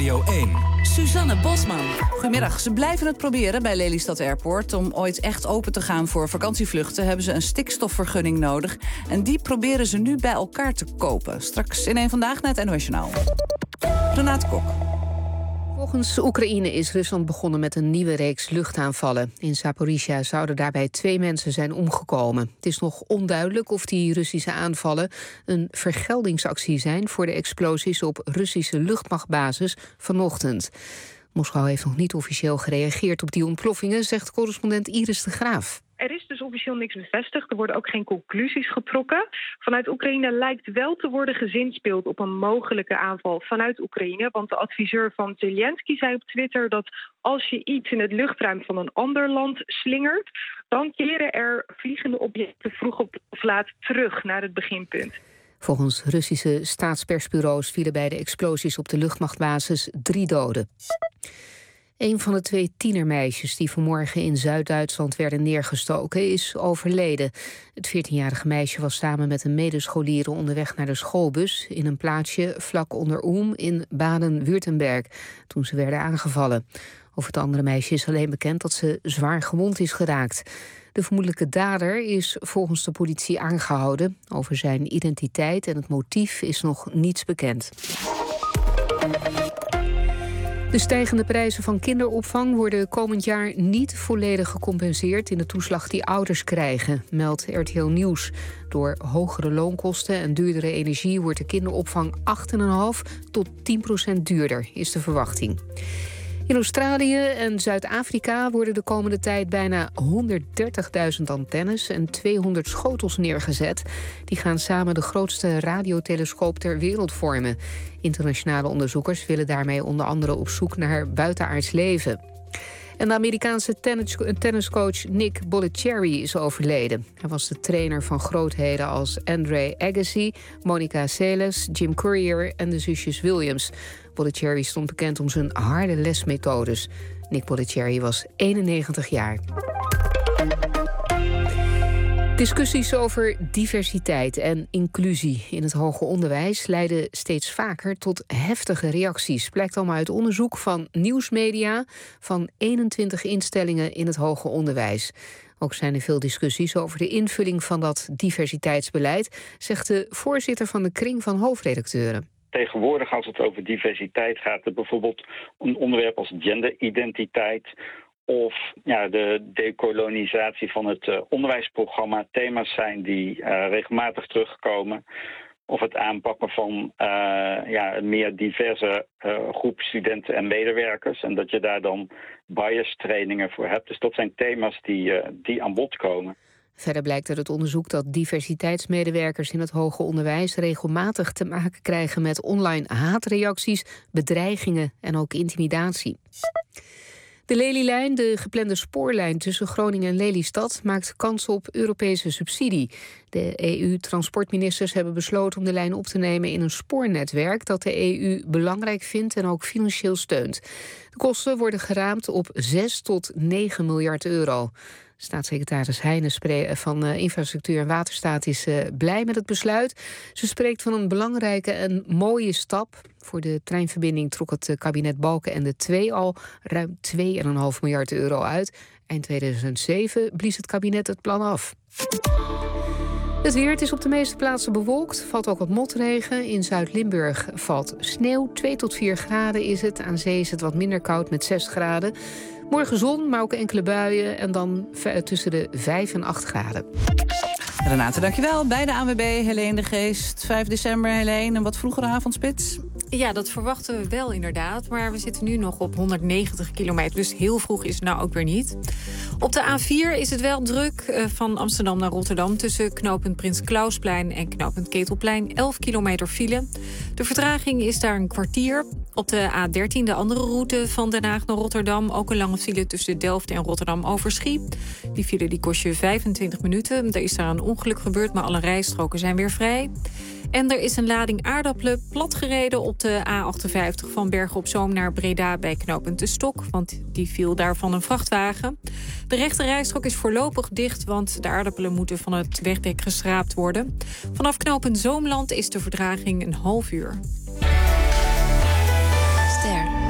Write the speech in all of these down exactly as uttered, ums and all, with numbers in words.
Radio één. Suzanne Bosman. Goedemiddag. Ze blijven het proberen bij Lelystad Airport. Om ooit echt open te gaan voor vakantievluchten hebben ze een stikstofvergunning nodig. En die proberen ze nu bij elkaar te kopen. Straks in één Vandaag naar het N O S Journaal. Renate Kok. Volgens Oekraïne is Rusland begonnen met een nieuwe reeks luchtaanvallen. In Zaporizhia zouden daarbij twee mensen zijn omgekomen. Het is nog onduidelijk of die Russische aanvallen een vergeldingsactie zijn voor de explosies op Russische luchtmachtbasis vanochtend. Moskou heeft nog niet officieel gereageerd op die ontploffingen, zegt correspondent Iris de Graaf. Er is dus officieel niks bevestigd. Er worden ook geen conclusies getrokken. Vanuit Oekraïne lijkt wel te worden gezinspeeld op een mogelijke aanval vanuit Oekraïne. Want de adviseur van Zelensky zei op Twitter dat als je iets in het luchtruim van een ander land slingert, dan keren er vliegende objecten vroeg of laat terug naar het beginpunt. Volgens Russische staatspersbureaus vielen bij de explosies op de luchtmachtbasis drie doden. Een van de twee tienermeisjes die vanmorgen in Zuid-Duitsland werden neergestoken is overleden. Het veertienjarige meisje was samen met een medescholiere onderweg naar de schoolbus in een plaatsje vlak onder Ulm in Baden-Württemberg toen ze werden aangevallen. Over het andere meisje is alleen bekend dat ze zwaar gewond is geraakt. De vermoedelijke dader is volgens de politie aangehouden. Over zijn identiteit en het motief is nog niets bekend. De stijgende prijzen van kinderopvang worden komend jaar niet volledig gecompenseerd in de toeslag die ouders krijgen, meldt R T L Nieuws. Door hogere loonkosten en duurdere energie wordt de kinderopvang acht komma vijf tot tien procent duurder, is de verwachting. In Australië en Zuid-Afrika worden de komende tijd bijna honderddertigduizend antennes en tweehonderd schotels neergezet. Die gaan samen de grootste radiotelescoop ter wereld vormen. Internationale onderzoekers willen daarmee onder andere op zoek naar buitenaards leven. En de Amerikaanse tennis, tenniscoach Nick Bollettieri is overleden. Hij was de trainer van grootheden als Andre Agassi, Monica Seles, Jim Courier en de zusjes Williams. Bollettieri stond bekend om zijn harde lesmethodes. Nick Bollettieri was eenennegentig jaar. Discussies over diversiteit en inclusie in het hoger onderwijs leiden steeds vaker tot heftige reacties. Blijkt allemaal uit onderzoek van Nieuwsmedia van eenentwintig instellingen in het hoger onderwijs. Ook zijn er veel discussies over de invulling van dat diversiteitsbeleid, zegt de voorzitter van de kring van hoofdredacteuren. Tegenwoordig, als het over diversiteit gaat, er bijvoorbeeld een onderwerp als genderidentiteit of ja, de dekolonisatie van het uh, onderwijsprogramma thema's zijn die uh, regelmatig terugkomen. Of het aanpakken van uh, ja, een meer diverse uh, groep studenten en medewerkers. En dat je daar dan bias trainingen voor hebt. Dus dat zijn thema's die, uh, die aan bod komen. Verder blijkt uit het onderzoek dat diversiteitsmedewerkers in het hoger onderwijs regelmatig te maken krijgen met online haatreacties, bedreigingen en ook intimidatie. De Lelylijn, de geplande spoorlijn tussen Groningen en Lelystad, maakt kans op Europese subsidie. De E U-transportministers hebben besloten om de lijn op te nemen in een spoornetwerk dat de E U belangrijk vindt en ook financieel steunt. De kosten worden geraamd op zes tot negen miljard euro. Staatssecretaris Heijnen van Infrastructuur en Waterstaat is uh, blij met het besluit. Ze spreekt van een belangrijke en mooie stap. Voor de treinverbinding trok het kabinet Balkenende twee al ruim twee komma vijf miljard euro uit. Eind tweeduizend zeven blies het kabinet het plan af. Het weer, het is op de meeste plaatsen bewolkt. Valt ook wat motregen. In Zuid-Limburg valt sneeuw. twee tot vier graden is het. Aan zee is het wat minder koud met zes graden. Morgen zon, maar ook enkele buien. En dan tussen de vijf en acht graden. Renate, dankjewel. Bij de A N W B, Helene de Geest. vijf december, Helene. Een wat vroegere avondspits. Ja, dat verwachten we wel inderdaad. Maar we zitten nu nog op honderdnegentig kilometer. Dus heel vroeg is het nou ook weer niet. Op de A vier is het wel druk uh, van Amsterdam naar Rotterdam. Tussen knooppunt Prins Klausplein en knooppunt Ketelplein. elf kilometer file. De vertraging is daar een kwartier. Op de A dertien, de andere route van Den Haag naar Rotterdam. Ook een lange file tussen Delft en Rotterdam over Schie. Die file die kost je vijfentwintig minuten. Er is daar een ongeluk gebeurd, maar alle rijstroken zijn weer vrij. En er is een lading aardappelen platgereden op de A achtenvijftig... van Bergen op Zoom naar Breda bij knooppunt De Stok. Want die viel daar van een vrachtwagen. De rechte rijstrook is voorlopig dicht, want de aardappelen moeten van het wegdek geschraapt worden. Vanaf knooppunt Zoomland is de vertraging een half uur. Ster.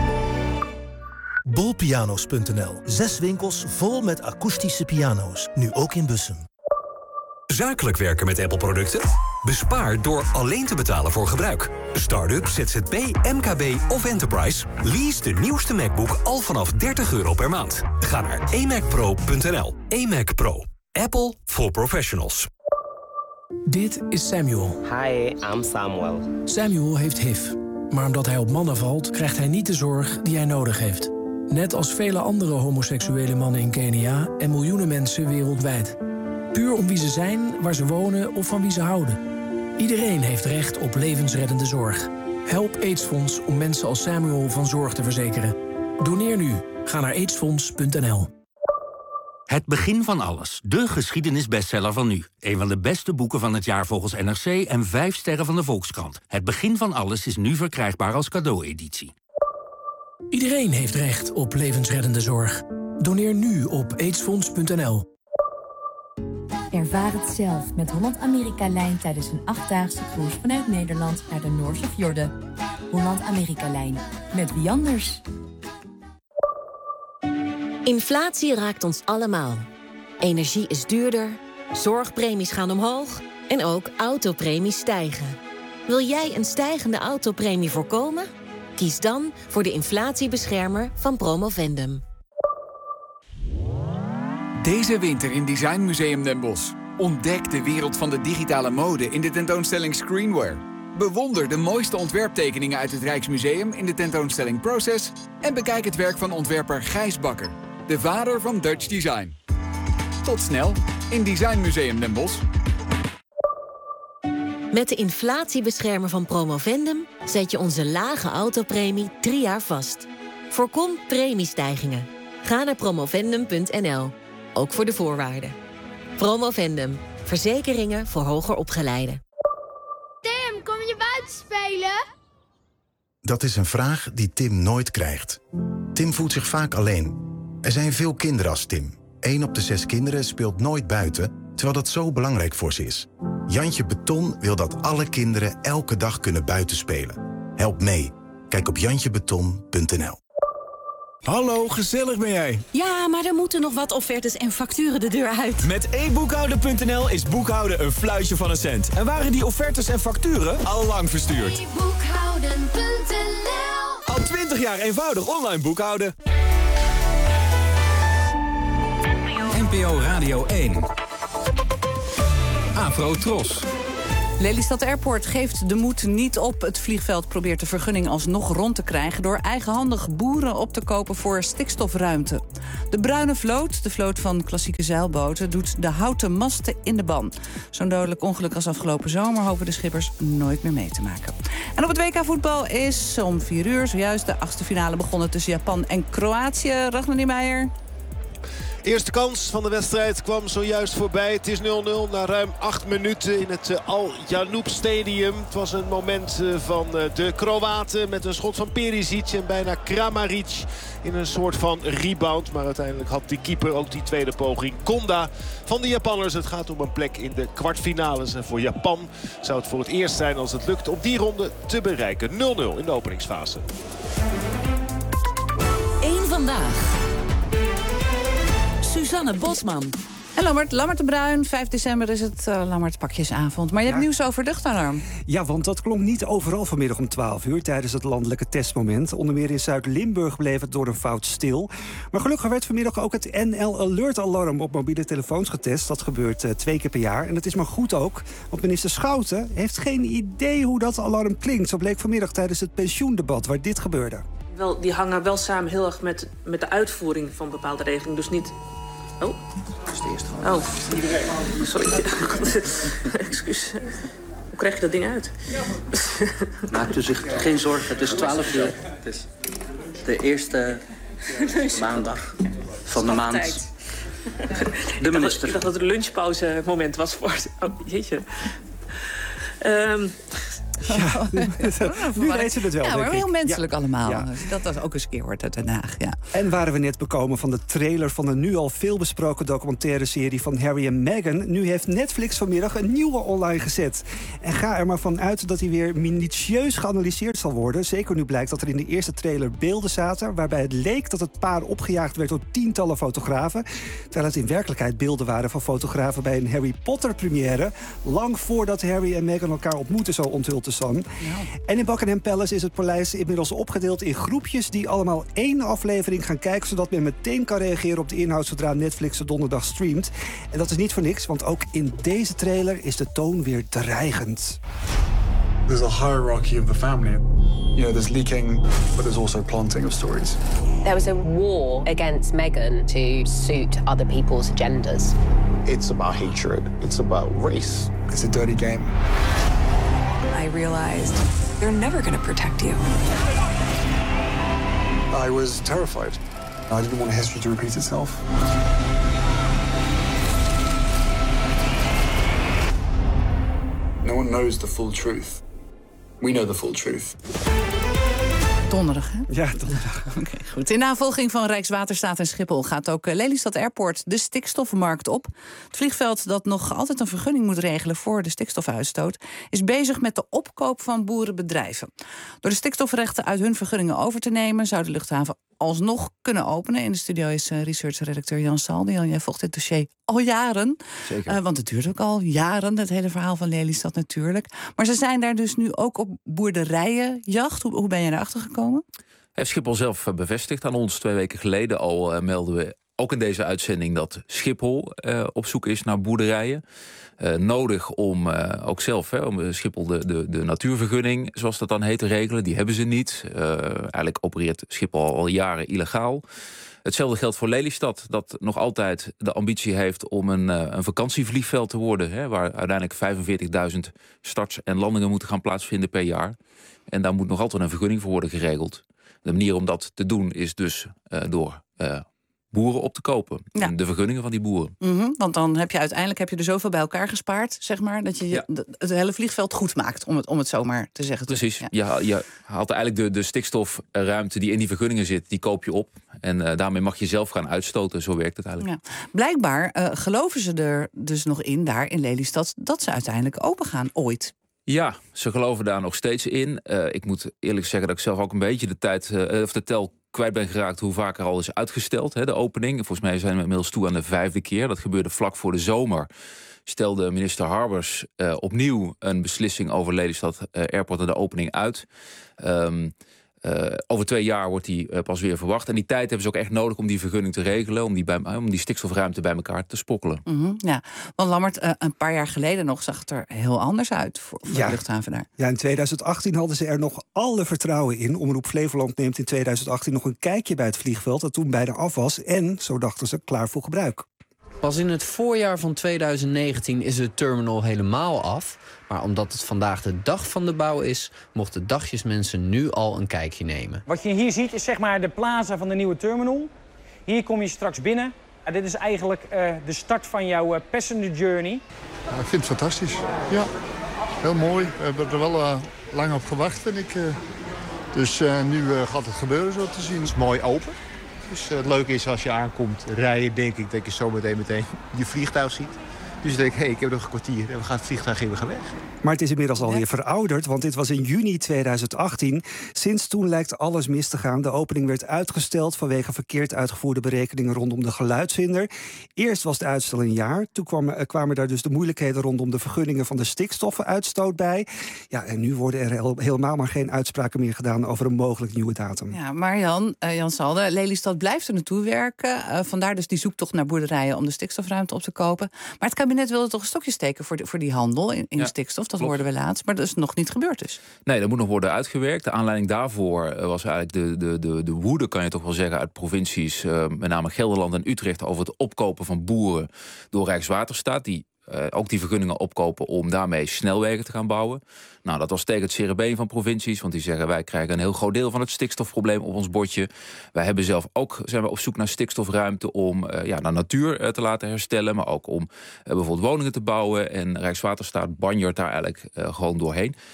Pianos punt n l. Zes winkels vol met akoestische piano's. Nu ook in Bussum. Zakelijk werken met Apple-producten? Bespaar door alleen te betalen voor gebruik. Start-up, Z Z P, M K B of Enterprise? Lease de nieuwste MacBook al vanaf dertig euro per maand. Ga naar e mac pro punt n l. iMac Pro. Apple for professionals. Dit is Samuel. Hi, I'm Samuel. Samuel heeft H I V. Maar omdat hij op mannen valt, krijgt hij niet de zorg die hij nodig heeft. Net als vele andere homoseksuele mannen in Kenia en miljoenen mensen wereldwijd. Puur om wie ze zijn, waar ze wonen of van wie ze houden. Iedereen heeft recht op levensreddende zorg. Help AIDS-fonds om mensen als Samuel van zorg te verzekeren. Doneer nu. Ga naar aidsfonds punt n l. Het begin van alles. De geschiedenisbestseller van nu. Een van de beste boeken van het jaar volgens N R C en vijf sterren van de Volkskrant. Het begin van alles is nu verkrijgbaar als cadeaueditie. Iedereen heeft recht op levensreddende zorg. Doneer nu op aidsfonds punt n l. Ervaar het zelf met Holland-Amerika-lijn tijdens een achtdaagse cruise vanuit Nederland naar de Noorse fjorden. Holland-Amerika-lijn. Met wie anders? Inflatie raakt ons allemaal. Energie is duurder, zorgpremies gaan omhoog en ook autopremies stijgen. Wil jij een stijgende autopremie voorkomen? Kies dan voor de inflatiebeschermer van Promovendum. Deze winter in Design Museum Den Bosch. Ontdek de wereld van de digitale mode in de tentoonstelling Screenware. Bewonder de mooiste ontwerptekeningen uit het Rijksmuseum in de tentoonstelling Process. En bekijk het werk van ontwerper Gijs Bakker, de vader van Dutch Design. Tot snel in Design Museum Den Bosch. Met de inflatiebeschermer van Promovendum zet je onze lage autopremie drie jaar vast. Voorkom premiestijgingen. Ga naar promovendum punt n l. Ook voor de voorwaarden. Promovendum. Verzekeringen voor hoger opgeleiden. Tim, kom je buiten spelen? Dat is een vraag die Tim nooit krijgt. Tim voelt zich vaak alleen. Er zijn veel kinderen als Tim. Eén op de zes kinderen speelt nooit buiten, terwijl dat zo belangrijk voor ze is. Jantje Beton wil dat alle kinderen elke dag kunnen buitenspelen. Help mee. Kijk op jantje beton punt n l. Hallo, gezellig ben jij? Ja, maar er moeten nog wat offertes en facturen de deur uit. Met e boekhouden punt n l is boekhouden een fluitje van een cent. En waren die offertes en facturen al lang verstuurd. e boekhouden punt n l. Al twintig jaar eenvoudig online boekhouden. N P O Radio één. Afro Tros. Lelystad Airport geeft de moed niet op. Het vliegveld probeert de vergunning alsnog rond te krijgen door eigenhandig boeren op te kopen voor stikstofruimte. De Bruine Vloot, de vloot van klassieke zeilboten, doet de houten masten in de ban. Zo'n dodelijk ongeluk als afgelopen zomer hopen de schippers nooit meer mee te maken. En op het W K voetbal is om vier uur zojuist de achtste finale begonnen tussen Japan en Kroatië. Ragnar Niemeyer. Eerste kans van de wedstrijd kwam zojuist voorbij. Het is nul nul na ruim acht minuten in het Al Janoub Stadium. Het was een moment van de Kroaten met een schot van Perisic en bijna Kramaric in een soort van rebound. Maar uiteindelijk had die keeper ook die tweede poging. Konda van de Japanners. Het gaat om een plek in de kwartfinales. En voor Japan zou het voor het eerst zijn als het lukt om die ronde te bereiken. nul nul in de openingsfase. Eén vandaag. Suzanne Bosman. En Lammert, Lammert de Bruin, vijf december is het uh, Lammert pakjesavond. Maar je hebt ja. nieuws over luchtalarm. Ja, want dat klonk niet overal vanmiddag om twaalf uur... tijdens het landelijke testmoment. Onder meer in Zuid-Limburg bleef het door een fout stil. Maar gelukkig werd vanmiddag ook het N L Alert Alarm... op mobiele telefoons getest. Dat gebeurt uh, twee keer per jaar. En dat is maar goed ook. Want minister Schouten heeft geen idee hoe dat alarm klinkt. Zo bleek vanmiddag tijdens het pensioendebat waar dit gebeurde. Wel, die hangen wel samen heel erg met, met de uitvoering van bepaalde regelingen. Dus niet... Oh. Dat is de eerste gewoon. Oh. Sorry. Excuus. Hoe krijg je dat ding uit? Maakt u zich geen zorgen. Het is twaalf uur. Het is de eerste maandag van de maand. De minister. Ik dacht dat het een lunchpauze moment was voor... Oh, jeetje. Um, Ja, nu weet ze het wel, Ja, denk maar ik. heel menselijk Ja. allemaal. Ja. Dat was ook eens een keer hoort uit Den Haag. Ja. En waren we net bekomen van de trailer van de nu al veel besproken documentaire serie van Harry en Meghan. Nu heeft Netflix vanmiddag een nieuwe online gezet. En ga er maar van uit dat hij weer minutieus geanalyseerd zal worden. Zeker nu blijkt dat er in de eerste trailer beelden zaten waarbij het leek dat het paar opgejaagd werd door tientallen fotografen. Terwijl het in werkelijkheid beelden waren van fotografen bij een Harry Potter première. Lang voordat Harry en Meghan elkaar ontmoeten, zo onthult de Sun. En in Buckingham Palace is het paleis inmiddels opgedeeld in groepjes die allemaal één aflevering gaan kijken, zodat men meteen kan reageren op de inhoud zodra Netflix de donderdag streamt. En dat is niet voor niks, want ook in deze trailer is de toon weer dreigend. There's a hierarchy of the family. You know, there's leaking, but there's also planting of stories. There was a war against Meghan to suit other people's agendas. It's about hatred. It's about race. It's a dirty game. I realized they're never going to protect you. I was terrified. I didn't want history to repeat itself. No one knows the full truth. We know the full truth. Donderdag, hè? Ja, donderdag. Oké, okay, goed. In navolging van Rijkswaterstaat en Schiphol gaat ook Lelystad Airport de stikstofmarkt op. Het vliegveld dat nog altijd een vergunning moet regelen voor de stikstofuitstoot is bezig met de opkoop van boerenbedrijven. Door de stikstofrechten uit hun vergunningen over te nemen zou de luchthaven alsnog kunnen openen. In de studio is uh, research-redacteur Jan Saldi. Jan, jij volgt dit dossier al jaren. Zeker. Uh, want het duurt ook al jaren, het hele verhaal van Lelystad natuurlijk. Maar ze zijn daar dus nu ook op boerderijenjacht. Hoe, hoe ben je daarachter gekomen? Heeft Schiphol zelf bevestigd aan ons. Twee weken geleden al uh, melden we ook in deze uitzending dat Schiphol uh, op zoek is naar boerderijen. Uh, nodig om uh, ook zelf, hè, om Schiphol de, de, de natuurvergunning, zoals dat dan heet, te regelen. Die hebben ze niet. Uh, eigenlijk opereert Schiphol al jaren illegaal. Hetzelfde geldt voor Lelystad, dat nog altijd de ambitie heeft om een, uh, een vakantievliegveld te worden. Hè, waar uiteindelijk vijfenveertigduizend starts en landingen moeten gaan plaatsvinden per jaar. En daar moet nog altijd een vergunning voor worden geregeld. De manier om dat te doen is dus uh, door uh, boeren op te kopen. Ja. En de vergunningen van die boeren. Mm-hmm, want dan heb je uiteindelijk heb je er zoveel bij elkaar gespaard, zeg maar, dat je ja. het hele vliegveld goed maakt, om het, om het zo maar te zeggen. Precies. Ja. Je, je haalt eigenlijk de, de stikstofruimte die in die vergunningen zit, die koop je op. En uh, daarmee mag je zelf gaan uitstoten. Zo werkt het eigenlijk. Ja. Blijkbaar uh, geloven ze er dus nog in, daar in Lelystad, dat ze uiteindelijk open gaan ooit. Ja, ze geloven daar nog steeds in. Uh, ik moet eerlijk zeggen dat ik zelf ook een beetje de tijd, uh, of de tel kwijt ben geraakt hoe vaak er al is uitgesteld, hè, de opening. Volgens mij zijn we inmiddels toe aan de vijfde keer. Dat gebeurde vlak voor de zomer. Stelde minister Harbers uh, opnieuw een beslissing over Lelystad uh, Airport en de opening uit. Um, Uh, over twee jaar wordt die uh, pas weer verwacht. En die tijd hebben ze ook echt nodig om die vergunning te regelen, om die, bij, om die stikstofruimte bij elkaar te spokkelen. Mm-hmm, ja, want Lammert, uh, een paar jaar geleden nog zag het er heel anders uit voor, voor ja. de luchthaven daar. Ja, in tweeduizend achttien hadden ze er nog alle vertrouwen in. Omroep Flevoland neemt in tweeduizend achttien nog een kijkje bij het vliegveld dat toen bijna af was. En, zo dachten ze, klaar voor gebruik. Pas in het voorjaar van tweeduizend negentien is de terminal helemaal af. Maar omdat het vandaag de dag van de bouw is, mochten dagjesmensen nu al een kijkje nemen. Wat je hier ziet is zeg maar de plaza van de nieuwe terminal. Hier kom je straks binnen. En dit is eigenlijk uh, de start van jouw uh, passenger journey. Ja, ik vind het fantastisch. Ja, heel mooi. We hebben er wel uh, lang op gewacht, vind ik. Uh, dus uh, nu uh, gaat het gebeuren, zo te zien. Het is mooi open. Dus uh, het leuke is als je aankomt rijden, denk ik dat je zo meteen meteen je vliegtuig ziet. Dus ik denk, hé, hey, ik heb nog een kwartier en we gaan het vliegtuig even gaan weg. Maar het is inmiddels alweer verouderd, want dit was in juni tweeduizend achttien. Sinds toen lijkt alles mis te gaan. De opening werd uitgesteld vanwege verkeerd uitgevoerde berekeningen rondom de geluidshinder. Eerst was de uitstel een jaar. Toen kwamen, kwamen daar dus de moeilijkheden rondom de vergunningen van de stikstofuitstoot bij. Ja, en nu worden er helemaal maar geen uitspraken meer gedaan over een mogelijk nieuwe datum. Ja, maar Jan, uh, Jan Salde, Lelystad blijft er naartoe werken. Uh, vandaar dus die zoektocht naar boerderijen om de stikstofruimte op te kopen. Maar het kabinet wilde toch een stokje steken voor, de, voor die handel in, in ja, stikstof. Dat klopt. Hoorden we laatst, maar dat is nog niet gebeurd dus. Nee, dat moet nog worden uitgewerkt. De aanleiding daarvoor was eigenlijk de, de, de, de woede, kan je toch wel zeggen, uit provincies, uh, met name Gelderland en Utrecht, over het opkopen van boeren door Rijkswaterstaat, die uh, ook die vergunningen opkopen om daarmee snelwegen te gaan bouwen. Nou, dat was tegen het cerebeen van provincies, want die zeggen, wij krijgen een heel groot deel van het stikstofprobleem op ons bordje. Wij hebben zelf ook, zijn we op zoek naar stikstofruimte om uh, ja, naar natuur uh, te laten herstellen, maar ook om uh, bijvoorbeeld woningen te bouwen. En Rijkswaterstaat banjert daar eigenlijk uh, gewoon doorheen.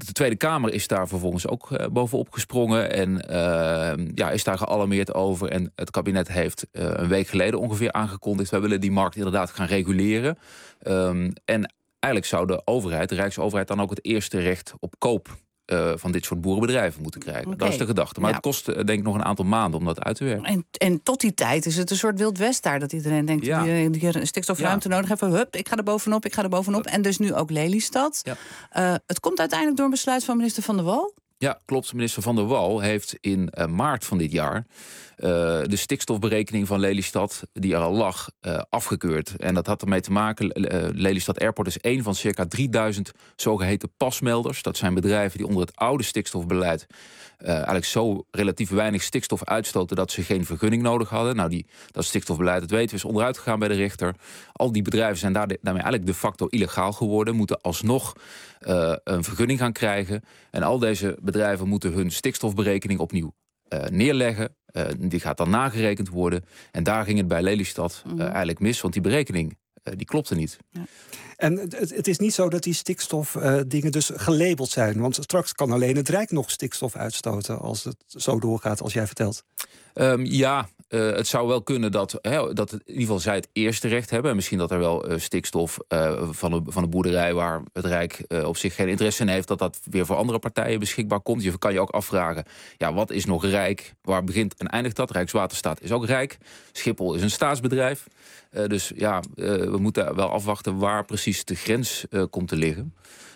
de Tweede Kamer is daar vervolgens ook uh, bovenop gesprongen en uh, ja, is daar gealarmeerd over. En het kabinet heeft uh, een week geleden ongeveer aangekondigd, wij willen die markt inderdaad gaan reguleren. Um, en eigenlijk zou de overheid, de Rijksoverheid, dan ook het eerste recht op koop Uh, van dit soort boerenbedrijven moeten krijgen. Okay. Dat is de gedachte. Maar ja. het kost uh, denk ik nog een aantal maanden om dat uit te werken. En, en tot die tijd is het een soort Wild West daar. Dat iedereen denkt, ja. die, die een stikstofruimte ja. nodig hebben. Hup, ik ga er bovenop, ik ga er bovenop. En dus nu ook Lelystad. Ja. Uh, het komt uiteindelijk door een besluit van minister Van der Wal. Ja, klopt. Minister Van der Wal heeft in uh, maart van dit jaar Uh, de stikstofberekening van Lelystad, die er al lag, uh, afgekeurd. En dat had ermee te maken, uh, Lelystad Airport is één van circa drieduizend zogeheten pasmelders. Dat zijn bedrijven die onder het oude stikstofbeleid Uh, eigenlijk zo relatief weinig stikstof uitstoten dat ze geen vergunning nodig hadden. Nou, die, dat stikstofbeleid, dat weten we, is onderuit gegaan bij de rechter. Al die bedrijven zijn daar de, daarmee eigenlijk de facto illegaal geworden, moeten alsnog uh, een vergunning gaan krijgen. En al deze bedrijven moeten hun stikstofberekening opnieuw uh, neerleggen. Uh, die gaat dan nagerekend worden. En daar ging het bij Lelystad uh, eigenlijk mis, want die berekening uh, die klopte niet. Ja. En het, het is niet zo dat die stikstofdingen uh, dus gelabeld zijn. Want straks kan alleen het Rijk nog stikstof uitstoten als het zo doorgaat als jij vertelt. Um, ja, uh, het zou wel kunnen dat, hè, dat het, in ieder geval zij het eerste recht hebben. En misschien dat er wel uh, stikstof uh, van, de, van de boerderij waar het Rijk uh, op zich geen interesse in heeft, dat dat weer voor andere partijen beschikbaar komt. Je kan je ook afvragen, ja, wat is nog Rijk? Waar begint en eindigt dat? Rijkswaterstaat is ook Rijk. Schiphol is een staatsbedrijf. Uh, dus ja, uh, we moeten wel afwachten waar precies de grens uh, komt te liggen.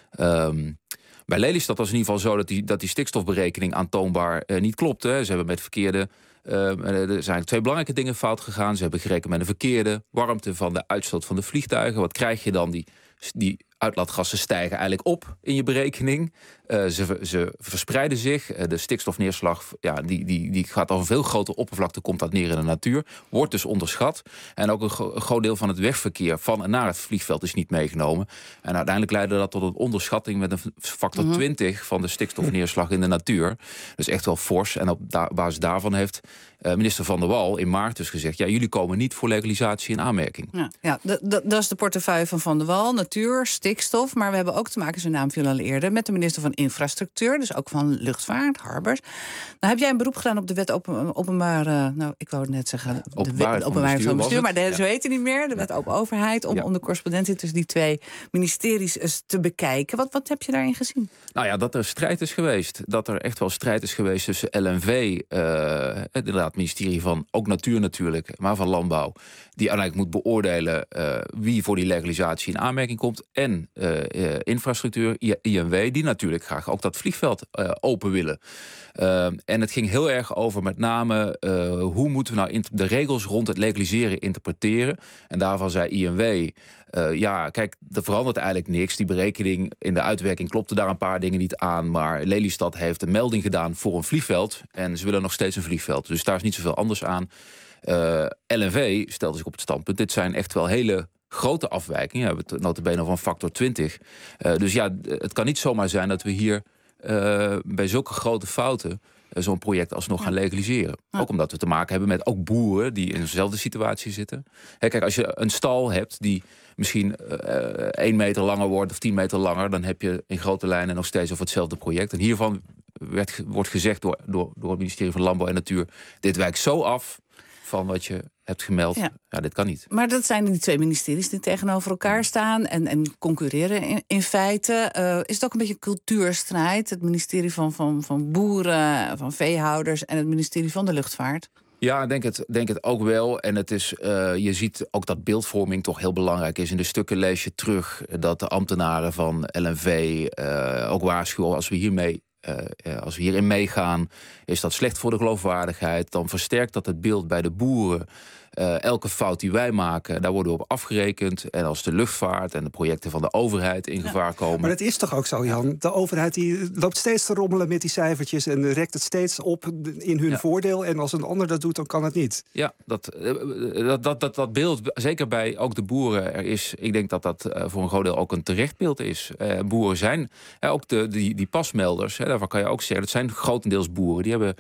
Um, bij Lelystad was het in ieder geval zo dat die, dat die stikstofberekening aantoonbaar uh, niet klopte. Ze hebben met verkeerde Uh, er zijn twee belangrijke dingen fout gegaan. Ze hebben gerekend met een verkeerde warmte van de uitstoot van de vliegtuigen. Wat krijg je dan? Die, die uitlaatgassen stijgen eigenlijk op in je berekening. Uh, ze, ze verspreiden zich. Uh, de stikstofneerslag ja, die, die, die gaat over een veel grotere oppervlakte, komt dat neer in de natuur. Wordt dus onderschat. En ook een, gro- een groot deel van het wegverkeer van en naar het vliegveld is niet meegenomen. En uiteindelijk leidde dat tot een onderschatting met een factor mm-hmm. twintig van de stikstofneerslag in de natuur. Dus echt wel fors. En op da- basis daarvan heeft uh, minister Van der Wal in maart dus gezegd, ja, jullie komen niet voor legalisatie in aanmerking. Ja, ja d- d- dat is de portefeuille van Van der Wal. Natuur, stikstof. Maar we hebben ook te maken, zijn naam viel al eerder, met de minister van Infrastructuur, dus ook van luchtvaart, harbors. Nou heb jij een beroep gedaan op de wet open, openbaar, uh, nou ik wou het net zeggen, de openbaar wet openbaar van bestuur, maar de, ja. zo heet hij niet meer, de wet open overheid, om, ja. om de correspondentie tussen die twee ministeries eens te bekijken. Wat, wat heb je daarin gezien? Nou ja, dat er strijd is geweest. Dat er echt wel strijd is geweest tussen L N V, uh, inderdaad het ministerie van, ook natuur natuurlijk, maar van Landbouw, die uiteindelijk moet beoordelen uh, wie voor die legalisatie in aanmerking komt, en uh, uh, infrastructuur, I N W, die natuurlijk graag ook dat vliegveld uh, open willen. Uh, en het ging heel erg over met name uh, hoe moeten we nou in de regels rond het legaliseren interpreteren. En daarvan zei I N W, uh, ja, kijk, er verandert eigenlijk niks. Die berekening in de uitwerking klopte daar een paar dingen niet aan, maar Lelystad heeft een melding gedaan voor een vliegveld en ze willen nog steeds een vliegveld. Dus daar is niet zoveel anders aan. Uh, L N V stelde zich op het standpunt, dit zijn echt wel hele grote afwijkingen. We hebben het nota bene van factor twintig. Uh, dus ja, het kan niet zomaar zijn dat we hier uh, bij zulke grote fouten uh, zo'n project alsnog gaan legaliseren. Ja. Ook omdat we te maken hebben met ook boeren die in dezelfde situatie zitten. He, kijk, als je een stal hebt die misschien uh, één meter langer wordt of tien meter langer, dan heb je in grote lijnen nog steeds over hetzelfde project. En hiervan werd, wordt gezegd door, door, door het ministerie van Landbouw en Natuur, dit wijkt zo af van wat je hebt gemeld. Ja. ja, dit kan niet. Maar dat zijn die twee ministeries die tegenover elkaar staan en, en concurreren in, in feite. Uh, is het ook een beetje een cultuurstrijd? Het ministerie van, van, van boeren, van veehouders en het ministerie van de luchtvaart? Ja, ik denk het, denk het ook wel. En het is, uh, je ziet ook dat beeldvorming toch heel belangrijk is. In de stukken lees je terug dat de ambtenaren van L N V uh, ook waarschuwen, als we hiermee Uh, als we hierin meegaan, is dat slecht voor de geloofwaardigheid. Dan versterkt dat het beeld bij de boeren. Uh, elke fout die wij maken, daar worden we op afgerekend. En als de luchtvaart en de projecten van de overheid in gevaar komen. Maar dat is toch ook zo, Jan? De overheid die loopt steeds te rommelen met die cijfertjes en rekt het steeds op in hun ja. voordeel. En als een ander dat doet, dan kan het niet. Ja, dat, dat, dat, dat, dat beeld, zeker bij ook de boeren, er is, ik denk dat dat uh, voor een groot deel ook een terecht beeld is. Uh, boeren zijn, uh, ook de, die, die pasmelders, hè, daarvan kan je ook zeggen, dat zijn grotendeels boeren. Die hebben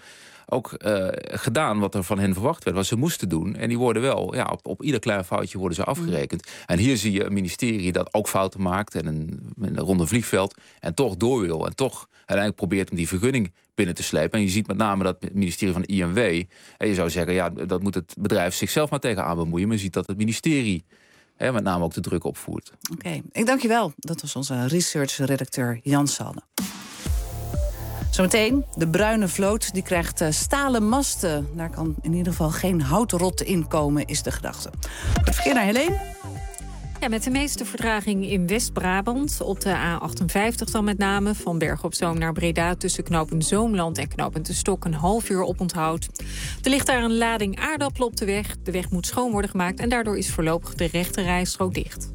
ook uh, gedaan wat er van hen verwacht werd, wat ze moesten doen. En die worden wel, ja, op, op ieder klein foutje worden ze afgerekend. Mm. En hier zie je een ministerie dat ook fouten maakt en een, een ronde vliegveld en toch door wil en toch uiteindelijk probeert om die vergunning binnen te slepen. En je ziet met name dat het ministerie van I N W, en je zou zeggen, ja, dat moet het bedrijf zichzelf maar tegenaan bemoeien, maar je ziet dat het ministerie hè, met name ook de druk opvoert. Oké, okay. Ik dank je wel. Dat was onze research-redacteur Jan Salne. Zometeen, de bruine vloot die krijgt uh, stalen masten. Daar kan in ieder geval geen houtrot in komen, is de gedachte. Het verkeer naar Helene. Ja, met de meeste vertraging in West-Brabant. Op de A achtenvijftig dan met name. Van Bergen op Zoom naar Breda tussen knooppunt Zoomland en knooppunt De Stok een half uur oponthoud. Er ligt daar een lading aardappelen op de weg. De weg moet schoon worden gemaakt en daardoor is voorlopig de rechte rijstrook dicht.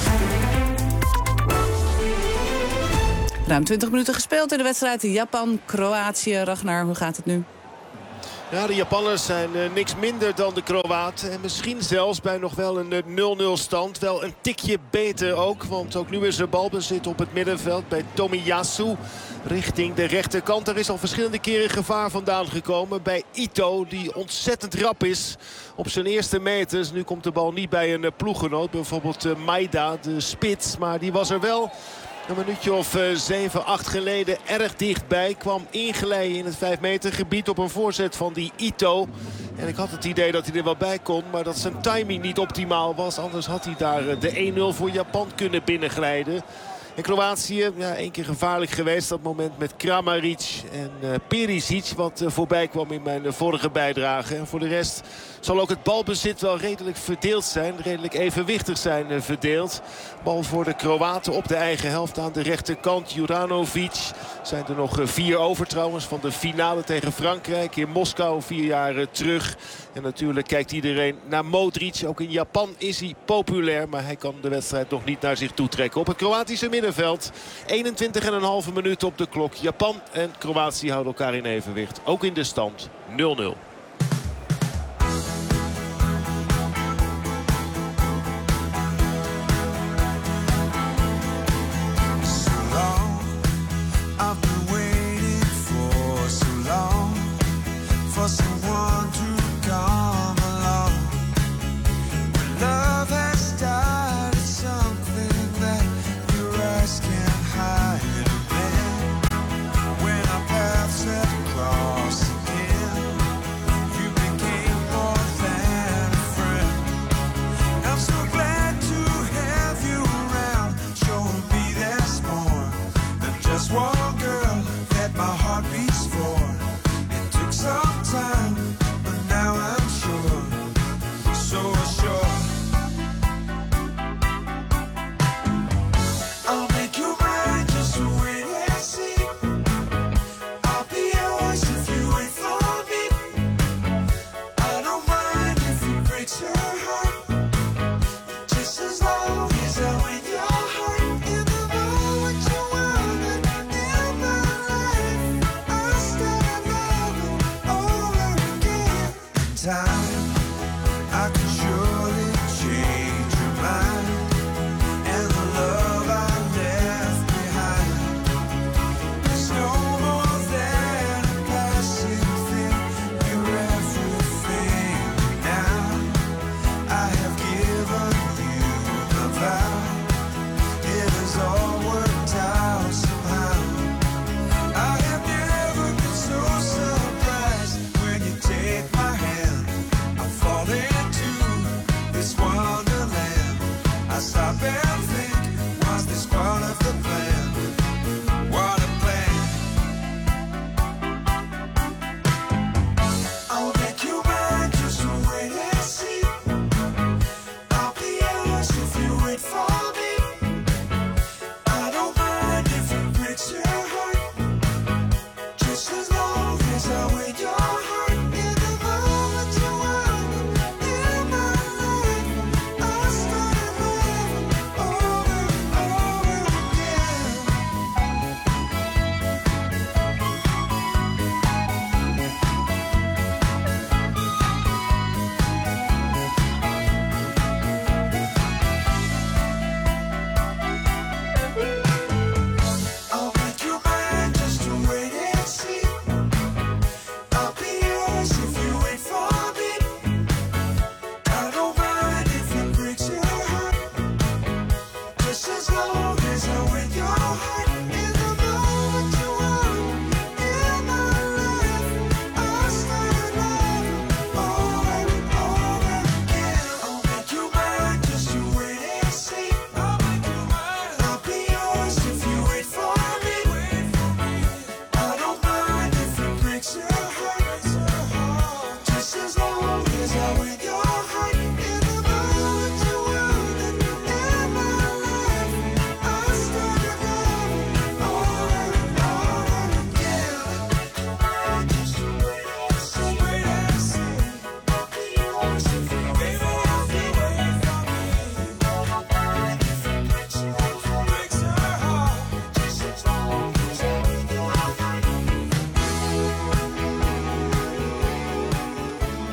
Ruim twintig minuten gespeeld in de wedstrijd Japan-Kroatië. Ragnar, hoe gaat het nu? Ja, de Japanners zijn uh, niks minder dan de Kroaten. En misschien zelfs bij nog wel een nul nul stand. Wel een tikje beter ook. Want ook nu is er balbezit op het middenveld bij Tomiyasu. Richting de rechterkant. Er is al verschillende keren gevaar vandaan gekomen. Bij Ito, die ontzettend rap is op zijn eerste meters. Nu komt de bal niet bij een ploeggenoot. Bijvoorbeeld uh, Maida, de spits. Maar die was er wel. Een minuutje of uh, zeven, acht geleden erg dichtbij. Kwam ingeleiden in het vijf meter gebied op een voorzet van die Ito. En ik had het idee dat hij er wel bij kon. Maar dat zijn timing niet optimaal was. Anders had hij daar uh, de één nul voor Japan kunnen binnenglijden. En Kroatië, ja, één keer gevaarlijk geweest. Dat moment met Kramaric en uh, Perisic. Wat uh, voorbij kwam in mijn uh, vorige bijdrage. En voor de rest zal ook het balbezit wel redelijk verdeeld zijn. Redelijk evenwichtig zijn uh, verdeeld. Bal voor de Kroaten op de eigen helft aan de rechterkant. Juranovic. Zijn er nog uh, vier over trouwens van de finale tegen Frankrijk. In Moskou vier jaar uh, terug. En natuurlijk kijkt iedereen naar Modric. Ook in Japan is hij populair. Maar hij kan de wedstrijd nog niet naar zich toe trekken. Op het Kroatische middenveld. eenentwintig komma vijf minuten op de klok. Japan en Kroatië houden elkaar in evenwicht. Ook in de stand nul nul.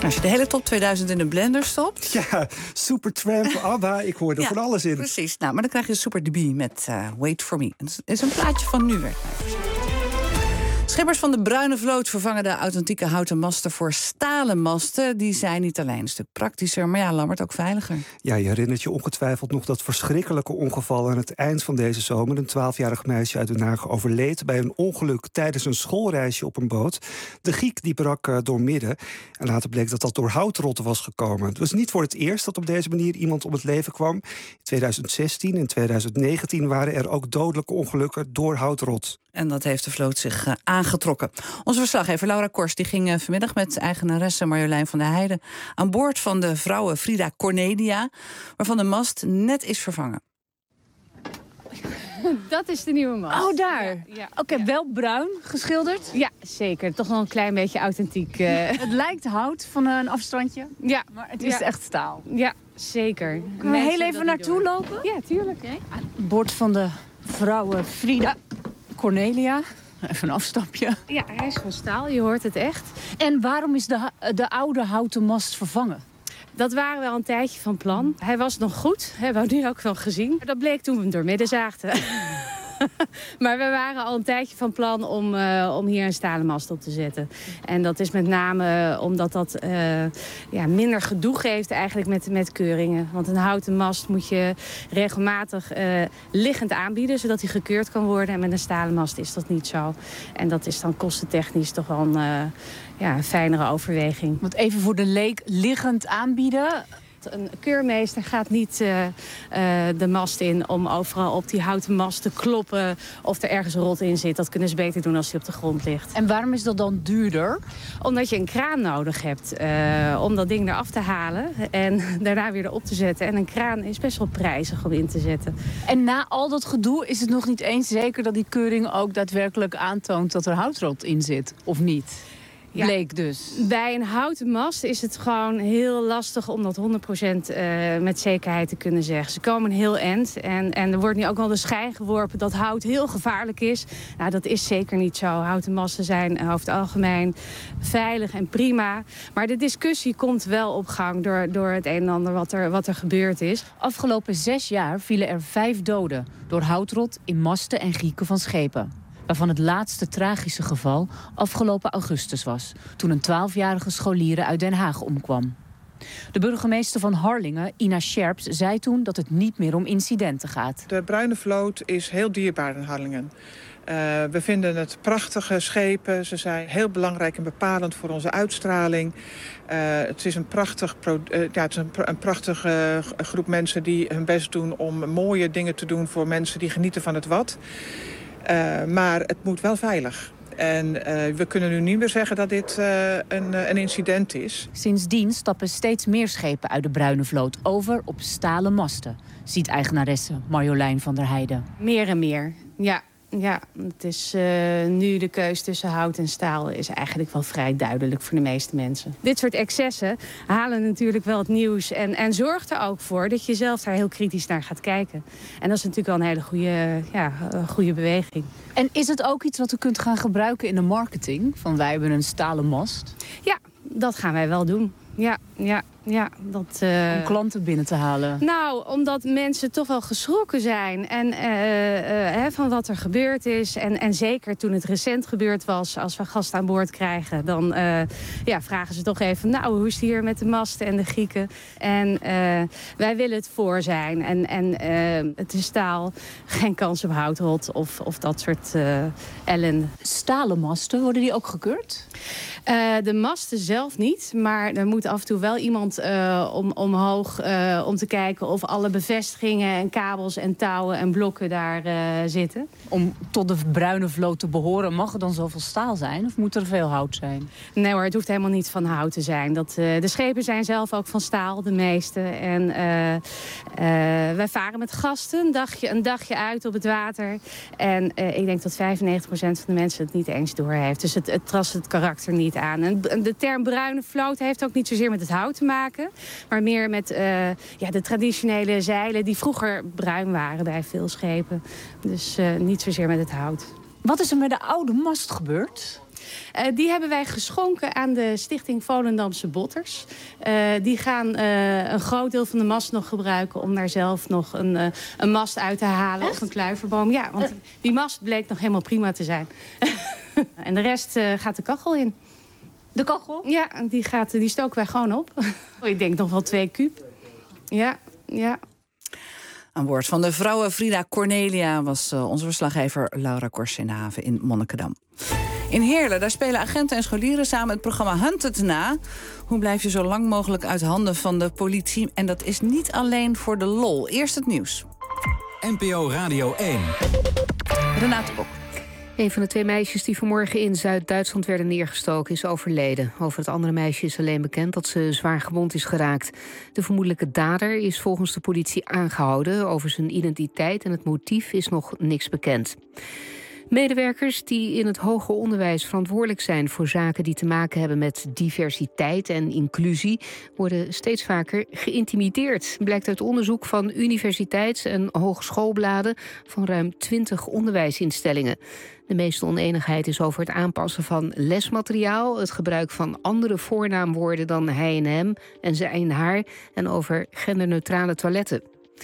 Als je de hele top tweeduizend in de blender stopt... Ja, Supertramp, ABBA, ik hoor er ja, van alles in. Precies, nou, maar dan krijg je Super Debi met uh, Wait For Me. Het is een plaatje van nu weer. Schippers van de Bruine Vloot vervangen de authentieke houten masten voor stalen masten. Die zijn niet alleen een stuk praktischer, maar ja, Lambert, ook veiliger. Ja, je herinnert je ongetwijfeld nog dat verschrikkelijke ongeval aan het eind van deze zomer. Een twaalfjarig meisje uit Den Haag overleed bij een ongeluk tijdens een schoolreisje op een boot. De giek die brak uh, doormidden. En later bleek dat dat door houtrotten was gekomen. Het was niet voor het eerst dat op deze manier iemand om het leven kwam. In tweeduizend zestien en tweeduizend negentien waren er ook dodelijke ongelukken door houtrot. En dat heeft de vloot zich uh, aangetrokken. Onze verslaggever Laura Kors die ging uh, vanmiddag met eigenaresse Marjolein van der Heijden aan boord van de vrouwen Frida Cornelia, waarvan de mast net is vervangen. Dat is de nieuwe mast. Oh, daar? Ja, ja, Oké, okay, ja. wel bruin geschilderd? Ja, zeker. Toch wel een klein beetje authentiek. Uh... Het lijkt hout van een afstandje, ja, maar het is ja. echt staal. Ja, zeker. Kunnen we heel even naartoe lopen? Ja, tuurlijk. Okay. Aan boord van de vrouwen Frida Cornelia. Even een afstapje. Ja, hij is van staal, je hoort het echt. En waarom is de, de oude houten mast vervangen? Dat waren we al een tijdje van plan. Hij was nog goed, hebben we nu ook wel gezien. Dat bleek toen we hem doormidden zaagden. Maar we waren al een tijdje van plan om, uh, om hier een stalen mast op te zetten. En dat is met name omdat dat uh, ja, minder gedoe geeft eigenlijk met, met keuringen. Want een houten mast moet je regelmatig uh, liggend aanbieden, zodat hij gekeurd kan worden. En met een stalen mast is dat niet zo. En dat is dan kostentechnisch toch wel een, uh, ja, een fijnere overweging. Want even voor de leek, liggend aanbieden. Een keurmeester gaat niet uh, uh, de mast in om overal op die houten mast te kloppen of er ergens rot in zit. Dat kunnen ze beter doen als die op de grond ligt. En waarom is dat dan duurder? Omdat je een kraan nodig hebt uh, om dat ding eraf te halen en daarna weer erop te zetten. En een kraan is best wel prijzig om in te zetten. En na al dat gedoe is het nog niet eens zeker dat die keuring ook daadwerkelijk aantoont dat er houtrot in zit, of niet? Ja, bleek dus. Bij een houten mast is het gewoon heel lastig om dat honderd procent uh, met zekerheid te kunnen zeggen. Ze komen heel end en, en er wordt nu ook wel de schijn geworpen dat hout heel gevaarlijk is. Nou, dat is zeker niet zo. Houten masten zijn over het algemeen veilig en prima. Maar de discussie komt wel op gang door, door het een en ander wat er, wat er gebeurd is. Afgelopen zes jaar vielen er vijf doden door houtrot in masten en gieken van schepen. Waarvan het laatste tragische geval afgelopen augustus was, toen een twaalfjarige scholier uit Den Haag omkwam. De burgemeester van Harlingen, Ina Scherps, zei toen dat het niet meer om incidenten gaat. De Bruine Vloot is heel dierbaar in Harlingen. Uh, we vinden het prachtige schepen. Ze zijn heel belangrijk en bepalend voor onze uitstraling. Uh, het is een prachtig, pro- uh, ja, het is een, pr- een prachtige uh, groep mensen die hun best doen om mooie dingen te doen voor mensen die genieten van het wat. Uh, maar het moet wel veilig. En uh, we kunnen nu niet meer zeggen dat dit uh, een, een incident is. Sindsdien stappen steeds meer schepen uit de Bruine Vloot over op stalen masten, ziet eigenaresse Marjolein van der Heijden. Meer en meer, ja. Ja, het is uh, nu de keus tussen hout en staal is eigenlijk wel vrij duidelijk voor de meeste mensen. Dit soort excessen halen natuurlijk wel het nieuws en, en zorgt er ook voor dat je zelf daar heel kritisch naar gaat kijken. En dat is natuurlijk wel een hele goede, ja, goede beweging. En is het ook iets wat u kunt gaan gebruiken in de marketing? Van wij hebben een stalen mast? Ja, dat gaan wij wel doen. Ja, ja, ja. Dat, uh... Om klanten binnen te halen? Nou, omdat mensen toch wel geschrokken zijn en, uh, uh, hè, van wat er gebeurd is. En, en zeker toen het recent gebeurd was, als we gasten aan boord krijgen, dan uh, ja, vragen ze toch even, nou, hoe is het hier met de masten en de gieken? En uh, wij willen het voor zijn. En, en uh, het is staal, geen kans op houtrot of, of dat soort uh, ellende. Stalen masten, worden die ook gekeurd? Uh, de masten zelf niet, maar er moet af en toe wel iemand uh, om, omhoog uh, om te kijken of alle bevestigingen en kabels en touwen en blokken daar uh, zitten. Om tot de Bruine Vloot te behoren, mag er dan zoveel staal zijn of moet er veel hout zijn? Nee hoor, het hoeft helemaal niet van hout te zijn. Dat, uh, de schepen zijn zelf ook van staal, de meeste. En uh, uh, wij varen met gasten een dagje, een dagje uit op het water. En uh, ik denk dat vijfennegentig procent van de mensen het niet eens doorheeft. Dus het, het trast het karakter niet aan. En de term Bruine Vloot heeft ook niet zozeer met het hout te maken, maar meer met uh, ja, de traditionele zeilen die vroeger bruin waren bij veel schepen. Dus uh, niet zozeer met het hout. Wat is er met de oude mast gebeurd? Uh, die hebben wij geschonken aan de Stichting Volendamse Botters. Uh, die gaan uh, een groot deel van de mast nog gebruiken om daar zelf nog een, uh, een mast uit te halen. Echt? Of een kluiverboom. Ja, want die mast bleek nog helemaal prima te zijn. En de rest uh, gaat de kachel in. De kachel? Ja, die, gaat, die stoken wij gewoon op. Ik denk nog wel twee kuub. Ja, ja. Aan boord van de vrouwen Frida Cornelia was uh, onze verslaggever Laura Korsenhaven in Monnikendam. In Heerlen, daar spelen agenten en scholieren samen het programma Hunted na. Hoe blijf je zo lang mogelijk uit handen van de politie? En dat is niet alleen voor de lol. Eerst het nieuws. N P O Radio één. Renate Kok. Een van de twee meisjes die vanmorgen in Zuid-Duitsland werden neergestoken is overleden. Over het andere meisje is alleen bekend dat ze zwaar gewond is geraakt. De vermoedelijke dader is volgens de politie aangehouden. Over zijn identiteit en het motief is nog niks bekend. Medewerkers die in het hoger onderwijs verantwoordelijk zijn voor zaken die te maken hebben met diversiteit en inclusie worden steeds vaker geïntimideerd. Blijkt uit onderzoek van universiteits- en hogeschoolbladen van ruim twintig onderwijsinstellingen. De meeste oneenigheid is over het aanpassen van lesmateriaal, het gebruik van andere voornaamwoorden dan hij en hem en zij en haar en over genderneutrale toiletten.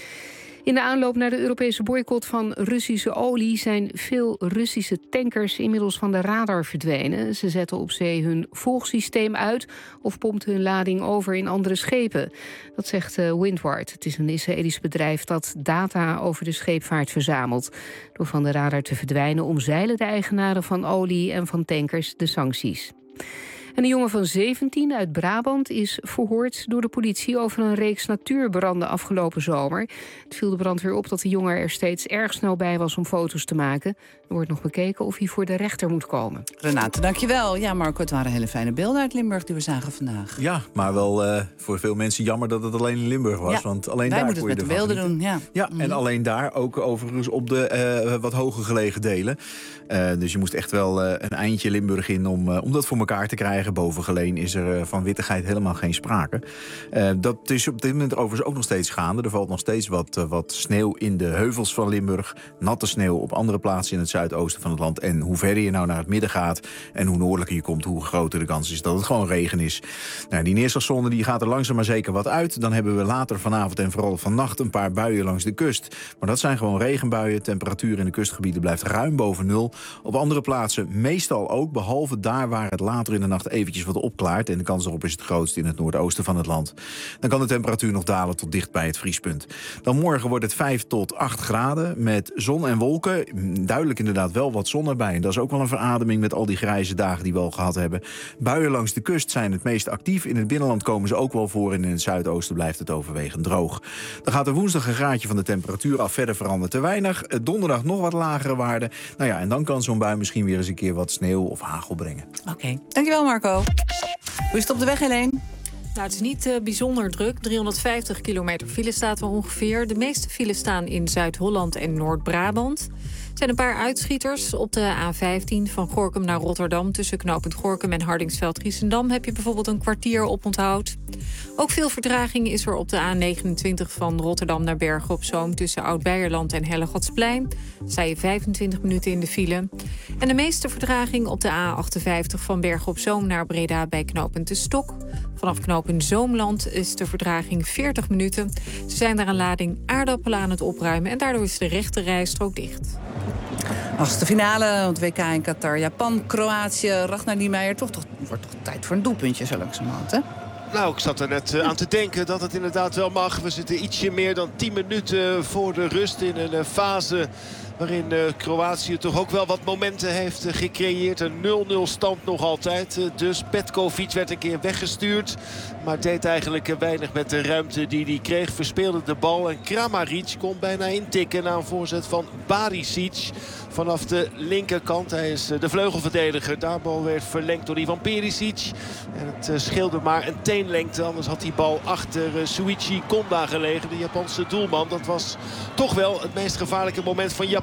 In de aanloop naar de Europese boycott van Russische olie zijn veel Russische tankers inmiddels van de radar verdwenen. Ze zetten op zee hun volgsysteem uit of pompten hun lading over in andere schepen. Dat zegt Windward. Het is een Israëlisch bedrijf dat data over de scheepvaart verzamelt. Door van de radar te verdwijnen omzeilen de eigenaren van olie en van tankers de sancties. En een jongen van zeventien uit Brabant is verhoord door de politie over een reeks natuurbranden afgelopen zomer. Het viel de brandweer op dat de jongen er steeds erg snel bij was om foto's te maken. Er wordt nog bekeken of hij voor de rechter moet komen. Renate, dankjewel. Ja, Marco, het waren hele fijne beelden uit Limburg die we zagen vandaag. Ja, maar wel uh, voor veel mensen jammer dat het alleen in Limburg was. Ja, want alleen wij daar moeten het met de beelden doen. Ja, ja mm-hmm. En alleen daar ook overigens op de uh, wat hoger gelegen delen. Uh, dus je moest echt wel uh, een eindje Limburg in om, uh, om dat voor elkaar te krijgen. Boven Geleen is er uh, van wittigheid helemaal geen sprake. Uh, dat is op dit moment overigens ook nog steeds gaande. Er valt nog steeds wat, uh, wat sneeuw in de heuvels van Limburg. Natte sneeuw op andere plaatsen in het zuidoosten van het land. En hoe verder je nou naar het midden gaat en hoe noordelijker je komt, hoe groter de kans is dat het gewoon regen is. Nou, die neerslagzone die gaat er langzaam maar zeker wat uit. Dan hebben we later vanavond en vooral vannacht een paar buien langs de kust. Maar dat zijn gewoon regenbuien. Temperatuur in de kustgebieden blijft ruim boven nul. Op andere plaatsen meestal ook, behalve daar waar het later in de nacht eventjes wat opklaart. En de kans erop is het grootst in het noordoosten van het land. Dan kan de temperatuur nog dalen tot dicht bij het vriespunt. Dan morgen wordt het vijf tot acht graden met zon en wolken. Duidelijk inderdaad wel wat zon erbij. En dat is ook wel een verademing met al die grijze dagen die we al gehad hebben. Buien langs de kust zijn het meest actief. In het binnenland komen ze ook wel voor. En in het zuidoosten blijft het overwegend droog. Dan gaat er woensdag een graadje van de temperatuur af. Verder verandert te weinig. Donderdag nog wat lagere waarden. Nou ja, en dan kan zo'n bui misschien weer eens een keer wat sneeuw of hagel brengen. Oké, okay. Dankjewel Marco. Hoe is het op de weg, Helene? Nou, het is niet uh, bijzonder druk. driehonderdvijftig kilometer file staat er ongeveer. De meeste files staan in Zuid-Holland en Noord-Brabant. Er zijn een paar uitschieters. Op de A vijftien van Gorinchem naar Rotterdam... tussen knooppunt Gorinchem en Hardingsveld-Giessendam... heb je bijvoorbeeld een kwartier oponthoud. Ook veel vertraging is er op de A negenentwintig van Rotterdam naar Bergen op Zoom... tussen Oud-Beijerland en Hellegatsplein. Daar sta je vijfentwintig minuten in de file. En de meeste vertraging op de A achtenvijftig van Bergen op Zoom naar Breda... bij knooppunt De Stok. Vanaf knooppunt Zoomland is de vertraging veertig minuten. Ze zijn daar een lading aardappelen aan het opruimen... en daardoor is de rechte rijstrook dicht. Achtste finale, het W K in Qatar, Japan, Kroatië, Ragnar Niemeyer. Toch, toch, wordt toch tijd voor een doelpuntje zo langzamerhand, hè? Nou, ik zat er net uh, aan te denken dat het inderdaad wel mag. We zitten ietsje meer dan tien minuten voor de rust in een uh, fase... waarin uh, Kroatië toch ook wel wat momenten heeft uh, gecreëerd. Een nul nul stand nog altijd. Uh, dus Petkovic werd een keer weggestuurd. Maar deed eigenlijk uh, weinig met de ruimte die hij kreeg. Verspeelde de bal en Kramaric kon bijna intikken na een voorzet van Barisic. Vanaf de linkerkant. Hij is uh, de vleugelverdediger. Daar bal werd verlengd door Ivan Perisic. En het uh, scheelde maar een teenlengte. Anders had die bal achter uh, Suichi Konda gelegen. De Japanse doelman. Dat was toch wel het meest gevaarlijke moment van Japan.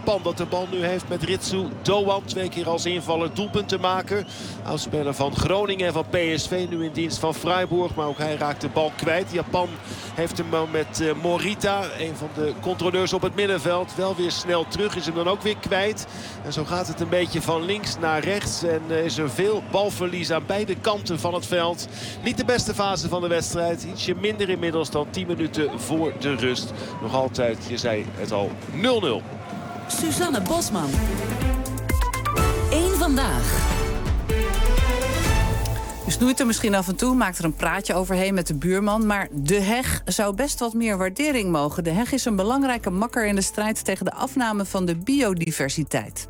Japan dat de bal nu heeft met Ritsu Doan. Twee keer als invaller doelpunten maken. Oudspeler van Groningen en van P S V. Nu in dienst van Freiburg. Maar ook hij raakt de bal kwijt. Japan heeft hem met uh, Morita. Een van de controleurs op het middenveld. Wel weer snel terug. Is hem dan ook weer kwijt. En zo gaat het een beetje van links naar rechts. En uh, is er veel balverlies aan beide kanten van het veld. Niet de beste fase van de wedstrijd. Ietsje minder inmiddels dan tien minuten voor de rust. Nog altijd, je zei het al, nul nul. Suzanne Bosman. Eén vandaag. U snoeit er misschien af en toe, maakt er een praatje overheen met de buurman. Maar de heg zou best wat meer waardering mogen. De heg is een belangrijke makker in de strijd tegen de afname van de biodiversiteit.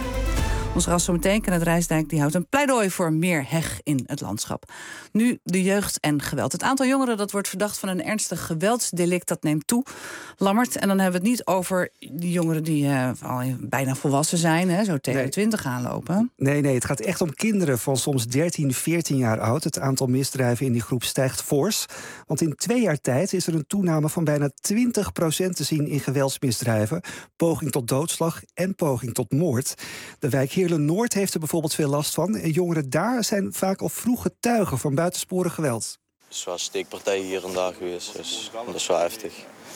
Onze gast zometeen, Kenneth Rijsdijk, die houdt een pleidooi voor meer heg in het landschap. Nu de jeugd en geweld. Het aantal jongeren dat wordt verdacht van een ernstig geweldsdelict, dat neemt toe. Lammert, en dan hebben we het niet over die jongeren die uh, al bijna volwassen zijn, hè, zo tegen de twintig aanlopen. Nee, nee, het gaat echt om kinderen van soms dertien, veertien jaar oud. Het aantal misdrijven in die groep stijgt fors. Want in twee jaar tijd is er een toename van bijna twintig procent te zien in geweldsmisdrijven. Poging tot doodslag en poging tot moord. De wijk Heerlen-Noord heeft er bijvoorbeeld veel last van. En jongeren daar zijn vaak al vroeg getuigen van buitensporig geweld. Er is wel steekpartijen hier en daar geweest, dus dat is wel heftig.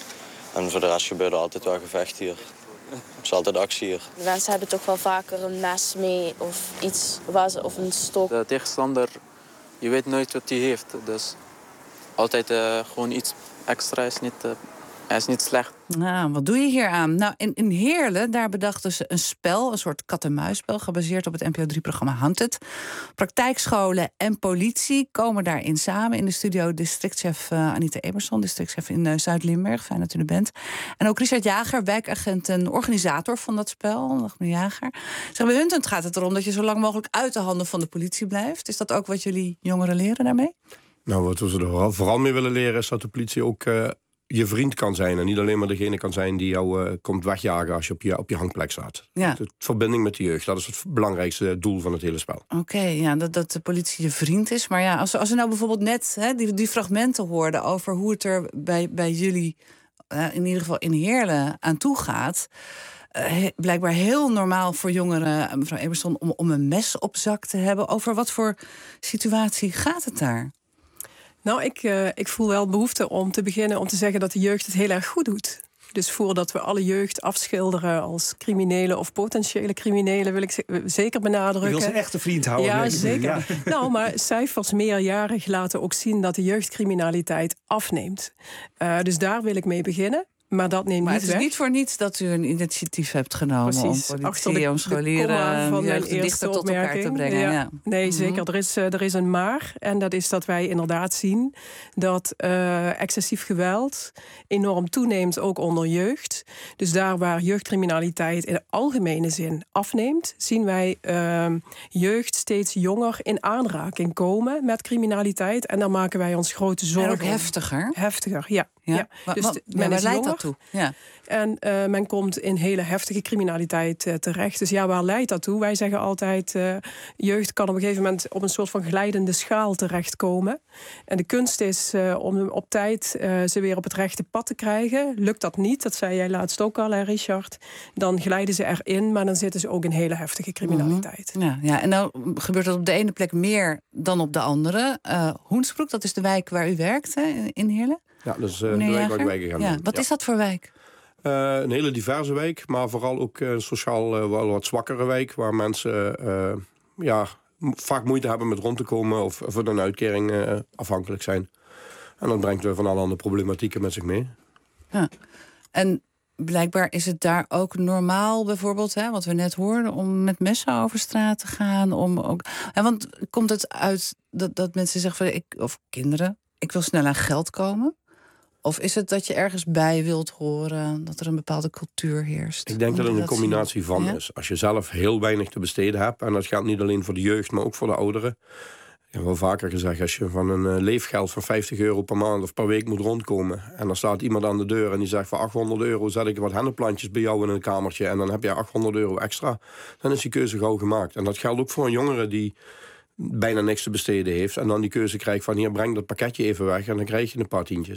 En voor de rest gebeurt er altijd wel gevecht hier. Er is altijd actie hier. De mensen hebben toch wel vaker een mes mee of iets waar ze, of een stok. De tegenstander, je weet nooit wat hij heeft. Dus altijd uh, gewoon iets extra is niet, uh, hij is niet slecht. Nou, wat doe je hier aan? Nou, in, in Heerlen, daar bedachten ze een spel, een soort kat-en-muisspel, gebaseerd op het N P O drie programma Hunted. Praktijkscholen en politie komen daarin samen. In de studio districtchef uh, Anita Emerson, districtchef in uh, Zuid-Limburg. Fijn dat u er bent. En ook Richard Jager, wijkagent en organisator van dat spel. Dag meneer Jager. Zeg, bij Hunted gaat het erom dat je zo lang mogelijk uit de handen van de politie blijft. Is dat ook wat jullie jongeren leren daarmee? Nou, wat we er vooral mee willen leren is dat de politie ook Uh... je vriend kan zijn en niet alleen maar degene kan zijn die jou uh, komt wegjagen als je op je, op je hangplek staat. Ja. De verbinding met de jeugd, dat is het belangrijkste doel van het hele spel. Oké, okay, ja, dat, dat de politie je vriend is. Maar ja, als, als we nou bijvoorbeeld net hè, die, die fragmenten hoorden over hoe het er bij, bij jullie, uh, in ieder geval in Heerlen, aan toe gaat. Uh, blijkbaar heel normaal voor jongeren, mevrouw Emerson, om, om een mes op zak te hebben. Over wat voor situatie gaat het daar? Nou, ik, uh, ik voel wel behoefte om te beginnen om te zeggen dat de jeugd het heel erg goed doet. Dus voordat we alle jeugd afschilderen als criminelen of potentiële criminelen, wil ik zeker benadrukken. Je wil ze echt een vriend houden. Ja, zeker. Ja. Nou, maar cijfers meerjarig laten ook zien dat de jeugdcriminaliteit afneemt. Uh, dus daar wil ik mee beginnen. Maar dat neemt maar niet het is weg. niet voor niets dat u een initiatief hebt genomen. Precies. Om politie, om scholieren, van mijn dichter tot elkaar te brengen. Ja. Ja. Nee, mm-hmm. zeker. Er is, er is een maar. En dat is dat wij inderdaad zien dat uh, excessief geweld enorm toeneemt, ook onder jeugd. Dus daar waar jeugdcriminaliteit in de algemene zin afneemt, zien wij uh, jeugd steeds jonger in aanraking komen met criminaliteit. En daar maken wij ons grote zorgen. En ook heftiger. Heftiger, ja. Ja. Ja. Maar, dus maar, men waar is leidt jonger. dat toe? Ja. En uh, men komt in hele heftige criminaliteit uh, terecht. Dus ja, waar leidt dat toe? Wij zeggen altijd, uh, jeugd kan op een gegeven moment op een soort van glijdende schaal terechtkomen. En de kunst is uh, om op tijd uh, ze weer op het rechte pad te krijgen. Lukt dat niet, dat zei jij laatst ook al, hè, Richard. Dan glijden ze erin, maar dan zitten ze ook in hele heftige criminaliteit. Mm-hmm. Ja, ja, en dan gebeurt dat op de ene plek meer dan op de andere. Uh, Hoensbroek, dat is de wijk waar u werkt, hè, in Heerlen? Ja, dat is uh, de wijk waar ik wijk gaan ja. doen. Wat ja. is dat voor wijk? Uh, een hele diverse wijk, maar vooral ook een sociaal uh, wel wat zwakkere wijk, waar mensen uh, ja, vaak moeite hebben met rond te komen of voor een uitkering uh, afhankelijk zijn. En dat brengt weer van allerlei problematieken met zich mee. Ja. En blijkbaar is het daar ook normaal, bijvoorbeeld, hè, wat we net hoorden, om met messen over straat te gaan. Om ook, hè, want komt het uit dat, dat mensen zeggen van, ik, of kinderen, ik wil snel aan geld komen? Of is het dat je ergens bij wilt horen, dat er een bepaalde cultuur heerst? Ik denk dat het een combinatie zien? van ja? is. Als je zelf heel weinig te besteden hebt, en dat geldt niet alleen voor de jeugd, maar ook voor de ouderen. Ik heb wel vaker gezegd, als je van een uh, leefgeld van vijftig euro per maand of per week moet rondkomen, en dan staat iemand aan de deur en die zegt, voor achthonderd euro zet ik wat hennepplantjes bij jou in een kamertje en dan heb je achthonderd euro extra, dan is die keuze gauw gemaakt. En dat geldt ook voor een jongere die bijna niks te besteden heeft en dan die keuze krijgt van, hier, breng dat pakketje even weg en dan krijg je een paar tientjes.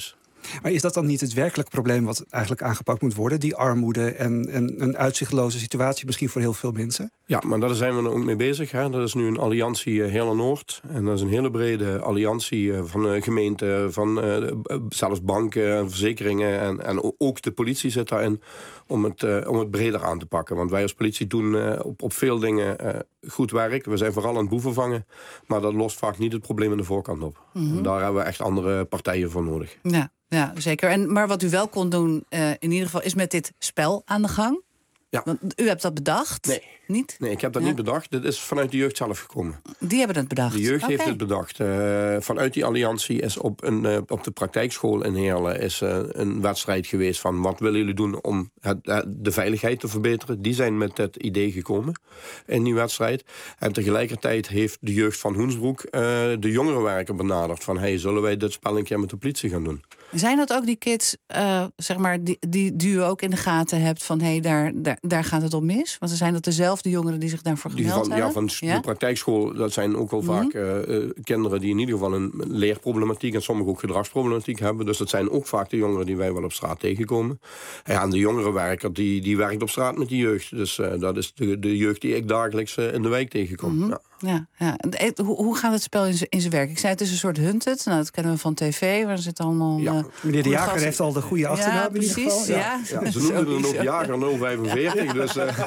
Maar is dat dan niet het werkelijk probleem wat eigenlijk aangepakt moet worden? Die armoede en, en een uitzichtloze situatie misschien voor heel veel mensen? Ja, maar daar zijn we ook mee bezig. Hè. Dat is nu een alliantie uh, Hele Noord. En dat is een hele brede alliantie uh, van uh, gemeenten, van uh, zelfs banken en verzekeringen. En, en ook de politie zit daarin om het, uh, om het breder aan te pakken. Want wij als politie doen uh, op, op veel dingen uh, goed werk. We zijn vooral aan het boeven vangen. Maar dat lost vaak niet het probleem aan de voorkant op. Mm-hmm. En daar hebben we echt andere partijen voor nodig. Ja, ja zeker. En, maar wat u wel kon doen uh, in ieder geval is met dit spel aan de gang. Ja. Want u hebt dat bedacht? Nee. Niet? Nee, ik heb dat ja. niet bedacht. Dit is vanuit de jeugd zelf gekomen. Die hebben het bedacht? De jeugd okay. heeft het bedacht. Uh, vanuit die alliantie is op, een, uh, op de praktijkschool in Heerlen is, uh, een wedstrijd geweest van wat willen jullie doen om het, uh, de veiligheid te verbeteren. Die zijn met het idee gekomen in die wedstrijd. En tegelijkertijd heeft de jeugd van Hoensbroek uh, de jongerenwerker benaderd van hey, zullen wij dit spel een keer met de politie gaan doen? Zijn dat ook die kids, uh, zeg maar, die, die, die u ook in de gaten hebt van hé, hey, daar, daar, daar gaat het om mis? Want zijn dat dezelfde jongeren die zich daarvoor gemeld die van, hebben? Ja, van ja? de praktijkschool, dat zijn ook wel mm-hmm. vaak uh, kinderen die in ieder geval een leerproblematiek en sommigen ook gedragsproblematiek hebben. Dus dat zijn ook vaak de jongeren die wij wel op straat tegenkomen. Ja, en de jongerenwerker die, die werkt op straat met die jeugd. Dus uh, dat is de, de jeugd die ik dagelijks uh, in de wijk tegenkom. Mm-hmm. Ja. Ja, ja. Hoe, hoe gaat het spel in zijn werk? Ik zei het is een soort Hunted. Nou, dat kennen we van tv. Waar zit allemaal. Ja. Uh, Meneer De Jager heeft al de goede achternaam. Ja, precies. Ja. Ja. Ja, ze noemden hem ook Jager nul vijfenveertig. Dus, uh,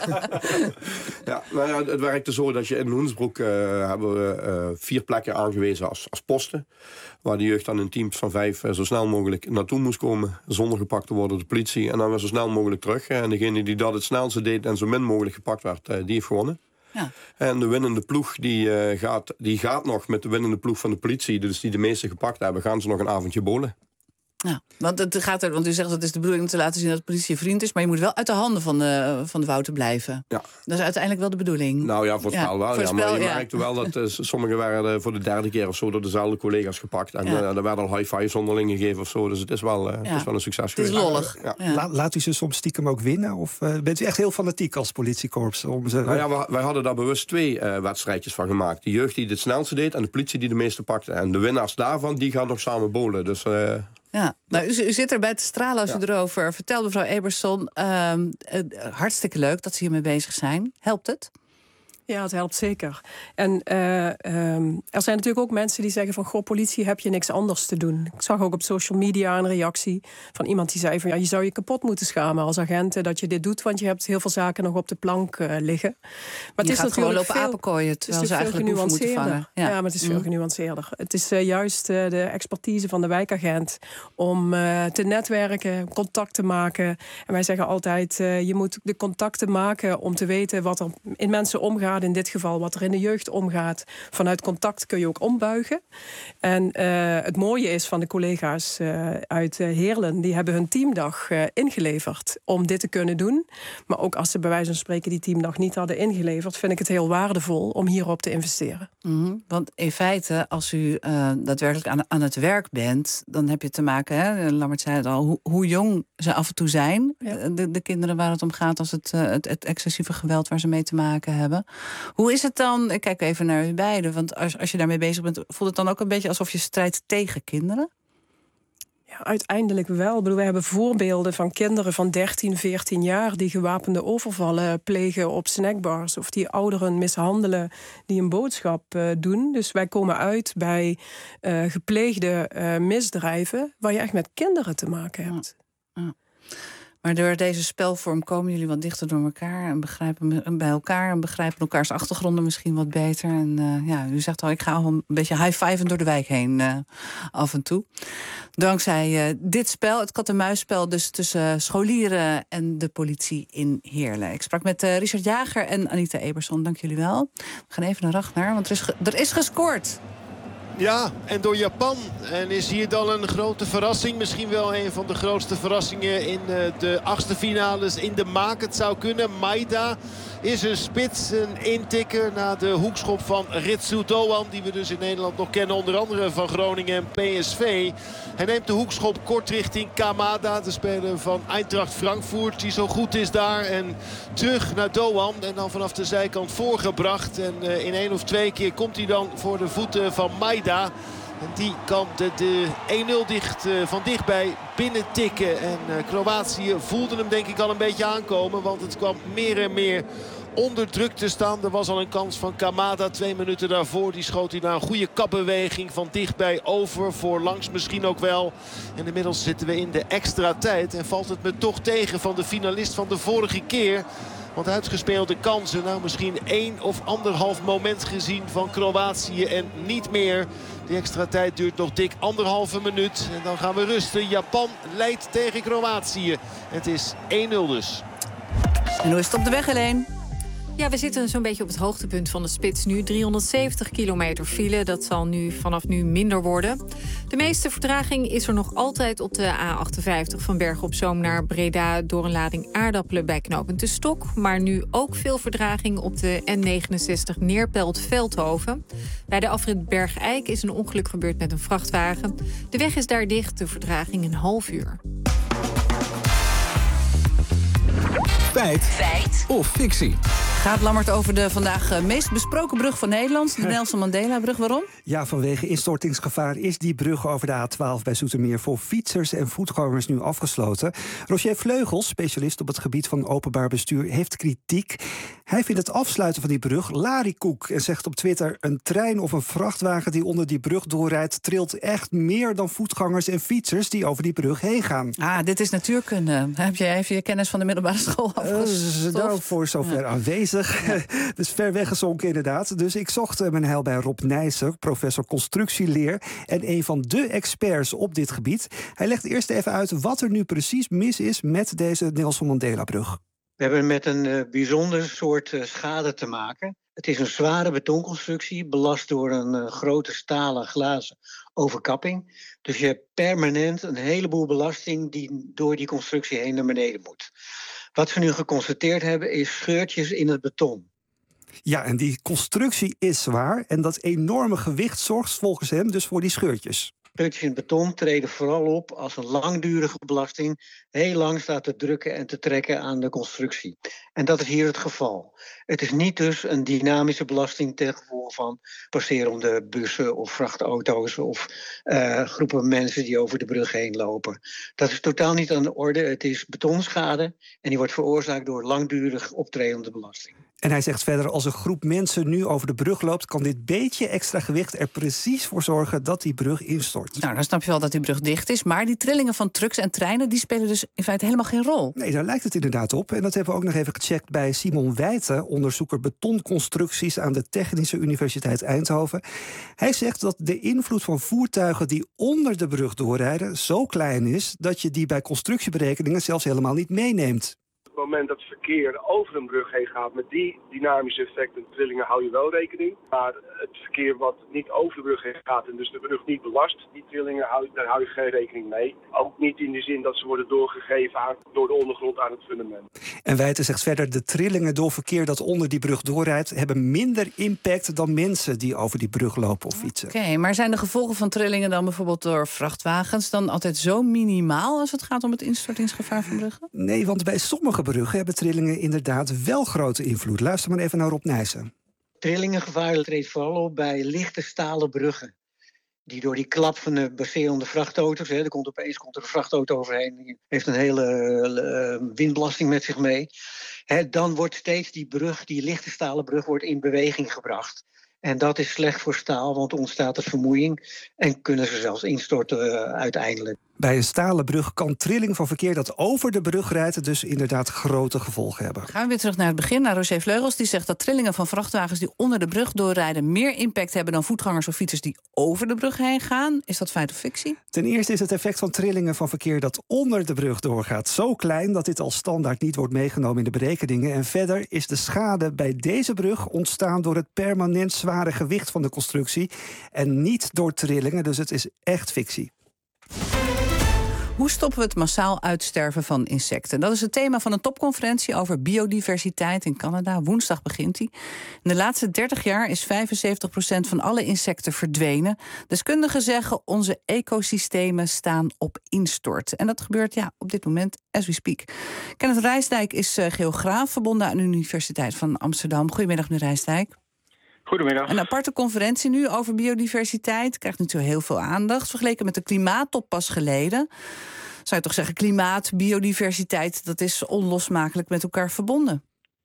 ja, nou ja, het werkte zo dat je in Hoensbroek uh, hebben we uh, vier plekken aangewezen als, als posten. Waar de jeugd dan in teams van vijf uh, zo snel mogelijk naartoe moest komen. Zonder gepakt te worden door de politie. En dan weer zo snel mogelijk terug. En degene die dat het snelste deed en zo min mogelijk gepakt werd, uh, die heeft gewonnen. Ja. En de winnende ploeg die, uh, gaat, die gaat nog met de winnende ploeg van de politie, dus die de meeste gepakt hebben, gaan ze nog een avondje bowlen. Ja, want, het gaat er, want u zegt dat het is de bedoeling om te laten zien dat de politie je vriend is, maar je moet wel uit de handen van de, van de Wouter blijven. Ja. Dat is uiteindelijk wel de bedoeling. Nou ja, voor het spel ja, wel. Ja, spel, maar je ja. merkte wel dat uh, sommigen werden voor de derde keer of zo door dezelfde collega's gepakt. En ja. uh, er werden al high fives onderling gegeven of zo. Dus het is wel, uh, ja. het is wel een succes geweest. Het is lollig. Ja. Ja. La, laat u ze soms stiekem ook winnen? Of uh, bent u echt heel fanatiek als politiekorps? Om ze... Nou ja, wij, wij hadden daar bewust twee uh, wedstrijdjes van gemaakt. De jeugd die het snelste deed en de politie die de meeste pakte. En de winnaars daarvan, die gaan nog samen bowlen. Dus... Uh, Ja, nou, u, u zit erbij te stralen als ja. u erover vertelt, mevrouw Eberson. Uh, uh, hartstikke leuk dat ze hiermee bezig zijn. Helpt het? Ja, het helpt zeker. En uh, um, er zijn natuurlijk ook mensen die zeggen van... goh, politie, heb je niks anders te doen? Ik zag ook op social media een reactie van iemand die zei van... ja, je zou je kapot moeten schamen als agenten dat je dit doet... want je hebt heel veel zaken nog op de plank uh, liggen. Maar het je is gaat gewoon lopen apenkooien, terwijl ze eigenlijk boeven moeten vangen. Ja. ja, maar het is veel mm. genuanceerder. Het is uh, juist uh, de expertise van de wijkagent... om uh, te netwerken, contact te maken. En wij zeggen altijd, uh, je moet de contacten maken... om te weten wat er in mensen omgaat. In dit geval wat er in de jeugd omgaat. Vanuit contact kun je ook ombuigen. En uh, het mooie is van de collega's uh, uit uh, Heerlen... die hebben hun teamdag uh, ingeleverd om dit te kunnen doen. Maar ook als ze bij wijze van spreken die teamdag niet hadden ingeleverd... vind ik het heel waardevol om hierop te investeren. Mm-hmm. Want in feite, als u uh, daadwerkelijk aan, aan het werk bent... dan heb je te maken, hè, Lammert zei het al... hoe, hoe jong ze af en toe zijn. Ja. De, de kinderen waar het om gaat als het, uh, het, het excessieve geweld... waar ze mee te maken hebben... Hoe is het dan, ik kijk even naar u beiden... want als, als je daarmee bezig bent... voelt het dan ook een beetje alsof je strijdt tegen kinderen? Ja, uiteindelijk wel. Ik bedoel, we hebben voorbeelden van kinderen van dertien, veertien jaar... die gewapende overvallen plegen op snackbars... of die ouderen mishandelen die een boodschap uh, doen. Dus wij komen uit bij uh, gepleegde uh, misdrijven... waar je echt met kinderen te maken hebt. Ja. Ja. Maar door deze spelvorm komen jullie wat dichter door elkaar... en begrijpen bij elkaar en begrijpen elkaars achtergronden misschien wat beter. En uh, ja, u zegt al, ik ga al een beetje high-fiven door de wijk heen uh, af en toe. Dankzij uh, dit spel, het kat-en-muisspel... dus tussen scholieren en de politie in Heerlen. Ik sprak met uh, Richard Jager en Anita Eberson. Dank jullie wel. We gaan even naar Ragnar, want er is, ge- er is gescoord. Ja, en door Japan. En is hier dan een grote verrassing. Misschien wel een van de grootste verrassingen in de achtste finales in de maak. Het zou kunnen. Maeda is een spits, een intikker na de hoekschop van Ritsu Doan. Die we dus in Nederland nog kennen. Onder andere van Groningen en P S V. Hij neemt de hoekschop kort richting Kamada. De speler van Eintracht Frankfurt. Die zo goed is daar. En terug naar Doan. En dan vanaf de zijkant voorgebracht. En in één of twee keer komt hij dan voor de voeten van Maeda. En die kan de, de één nul dicht, uh, van dichtbij binnen tikken. En uh, Kroatië voelde hem denk ik al een beetje aankomen. Want het kwam meer en meer onder druk te staan. Er was al een kans van Kamada twee minuten daarvoor. Die schoot hij naar een goede kapbeweging van dichtbij over. Voorlangs misschien ook wel. En inmiddels zitten we in de extra tijd. En valt het me toch tegen van de finalist van de vorige keer. Want uitgespeelde kansen, nou misschien één of anderhalf moment gezien van Kroatië en niet meer. De extra tijd duurt nog dik anderhalve minuut. En dan gaan we rusten. Japan leidt tegen Kroatië. Het is één nul dus. En hoe is het op de weg, Helene? Ja, we zitten zo'n beetje op het hoogtepunt van de spits nu. driehonderdzeventig kilometer file, dat zal nu vanaf nu minder worden. De meeste vertraging is er nog altijd op de A achtenvijftig... van Bergen op Zoom naar Breda door een lading aardappelen bij knooppunt De Stok. Maar nu ook veel vertraging op de N negenenzestig Neerpelt-Veldhoven. Bij de afrit Bergijk is een ongeluk gebeurd met een vrachtwagen. De weg is daar dicht, de vertraging een half uur. Feit. Feit. Of fictie. Gaat Lammert over de vandaag meest besproken brug van Nederland, de Nelson Mandela-brug. Waarom? Ja, vanwege instortingsgevaar is die brug over de A twaalf bij Zoetermeer voor fietsers en voetgangers nu afgesloten. Roger Vleugels, specialist op het gebied van openbaar bestuur, heeft kritiek. Hij vindt het afsluiten van die brug lariekoek en zegt op Twitter: een trein of een vrachtwagen die onder die brug doorrijdt trilt echt meer dan voetgangers en fietsers die over die brug heen gaan. Ah, dit is natuurkunde. Heb jij even je kennis van de middelbare school afgestoft? Uh, nou, voor zover ja. aanwezig. Ja. Dus ver weggezonken inderdaad. Dus ik zocht mijn heil bij Rob Nijssen, professor constructieleer en een van de experts op dit gebied. Hij legt eerst even uit wat er nu precies mis is met deze Nelson Mandela-brug. We hebben met een uh, bijzonder soort uh, schade te maken. Het is een zware betonconstructie, belast door een uh, grote stalen glazen overkapping. Dus je hebt permanent een heleboel belasting die door die constructie heen naar beneden moet. Wat we nu geconstateerd hebben is scheurtjes in het beton. Ja, en die constructie is zwaar en dat enorme gewicht zorgt volgens hem dus voor die scheurtjes. Scheurtjes in het beton treden vooral op als een langdurige belasting heel lang staat te drukken en te trekken aan de constructie. En dat is hier het geval. Het is niet dus een dynamische belasting ten gevolge van passerende bussen of vrachtauto's of uh, groepen mensen die over de brug heen lopen. Dat is totaal niet aan de orde. Het is betonschade en die wordt veroorzaakt door langdurig optredende belasting. En hij zegt verder, als een groep mensen nu over de brug loopt, kan dit beetje extra gewicht er precies voor zorgen dat die brug instort. Nou, dan snap je wel dat die brug dicht is. Maar die trillingen van trucks en treinen, die spelen dus in feite helemaal geen rol. Nee, daar lijkt het inderdaad op. En dat hebben we ook nog even gecheckt bij Simon Wijten, onderzoeker betonconstructies aan de Technische Universiteit Eindhoven. Hij zegt dat de invloed van voertuigen die onder de brug doorrijden zo klein is dat je die bij constructieberekeningen zelfs helemaal niet meeneemt. Op het moment dat het verkeer over een brug heen gaat met die dynamische effecten, trillingen, hou je wel rekening. Maar het verkeer wat niet over de brug heen gaat en dus de brug niet belast, die trillingen, hou, daar hou je geen rekening mee. Ook niet in de zin dat ze worden doorgegeven aan, door de ondergrond aan het fundament. En Wijten zegt verder, de trillingen door verkeer dat onder die brug doorrijdt hebben minder impact dan mensen die over die brug lopen of fietsen. Oké, okay, maar zijn de gevolgen van trillingen dan bijvoorbeeld door vrachtwagens dan altijd zo minimaal als het gaat om het instortingsgevaar van bruggen? Nee, want bij sommige bruggen hebben trillingen inderdaad wel grote invloed. Luister maar even naar Rob Nijssen. Trillingengevaar treedt vooral op bij lichte stalen bruggen. Die door die klap van de baserende vrachtauto's, hè, er komt opeens komt er een vrachtauto overheen, die heeft een hele uh, windbelasting met zich mee. Hè, dan wordt steeds die brug, die lichte stalen brug, wordt in beweging gebracht. En dat is slecht voor staal, want er ontstaat er vermoeiing en kunnen ze zelfs instorten uh, uiteindelijk. Bij een stalen brug kan trilling van verkeer dat over de brug rijdt dus inderdaad grote gevolgen hebben. Gaan we weer terug naar het begin, naar Roger Vleugels. Die zegt dat trillingen van vrachtwagens die onder de brug doorrijden meer impact hebben dan voetgangers of fietsers die over de brug heen gaan. Is dat feit of fictie? Ten eerste is het effect van trillingen van verkeer dat onder de brug doorgaat zo klein dat dit als standaard niet wordt meegenomen in de berekeningen. En verder is de schade bij deze brug ontstaan door het permanent zware gewicht van de constructie en niet door trillingen, dus het is echt fictie. Hoe stoppen we het massaal uitsterven van insecten? Dat is het thema van een topconferentie over biodiversiteit in Canada. Woensdag begint die. In de laatste dertig jaar is vijfenzeventig procent van alle insecten verdwenen. Deskundigen zeggen onze ecosystemen staan op instort. En dat gebeurt ja, op dit moment as we speak. Kenneth Rijsdijk is uh, geograaf verbonden aan de Universiteit van Amsterdam. Goedemiddag, meneer Rijsdijk. Goedemiddag. Een aparte conferentie nu over biodiversiteit. Krijgt natuurlijk heel veel aandacht. Vergeleken met de klimaattop pas geleden. Zou je toch zeggen, klimaat, biodiversiteit, dat is onlosmakelijk met elkaar verbonden?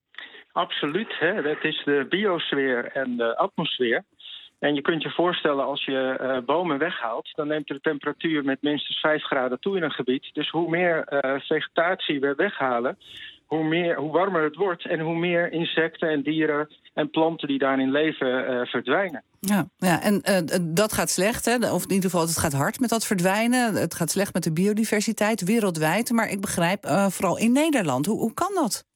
Absoluut. Hè? Dat is de biosfeer en de atmosfeer. En je kunt je voorstellen, als je uh, bomen weghaalt, dan neemt de temperatuur met minstens vijf graden toe in een gebied. Dus hoe meer uh, vegetatie we weghalen, hoe, meer, hoe warmer het wordt en hoe meer insecten en dieren en planten die daarin leven uh, verdwijnen. Ja, ja en uh, dat gaat slecht, hè? Of in ieder geval het gaat hard met dat verdwijnen. Het gaat slecht met de biodiversiteit wereldwijd. Maar ik begrijp, uh, vooral in Nederland, hoe, hoe kan dat?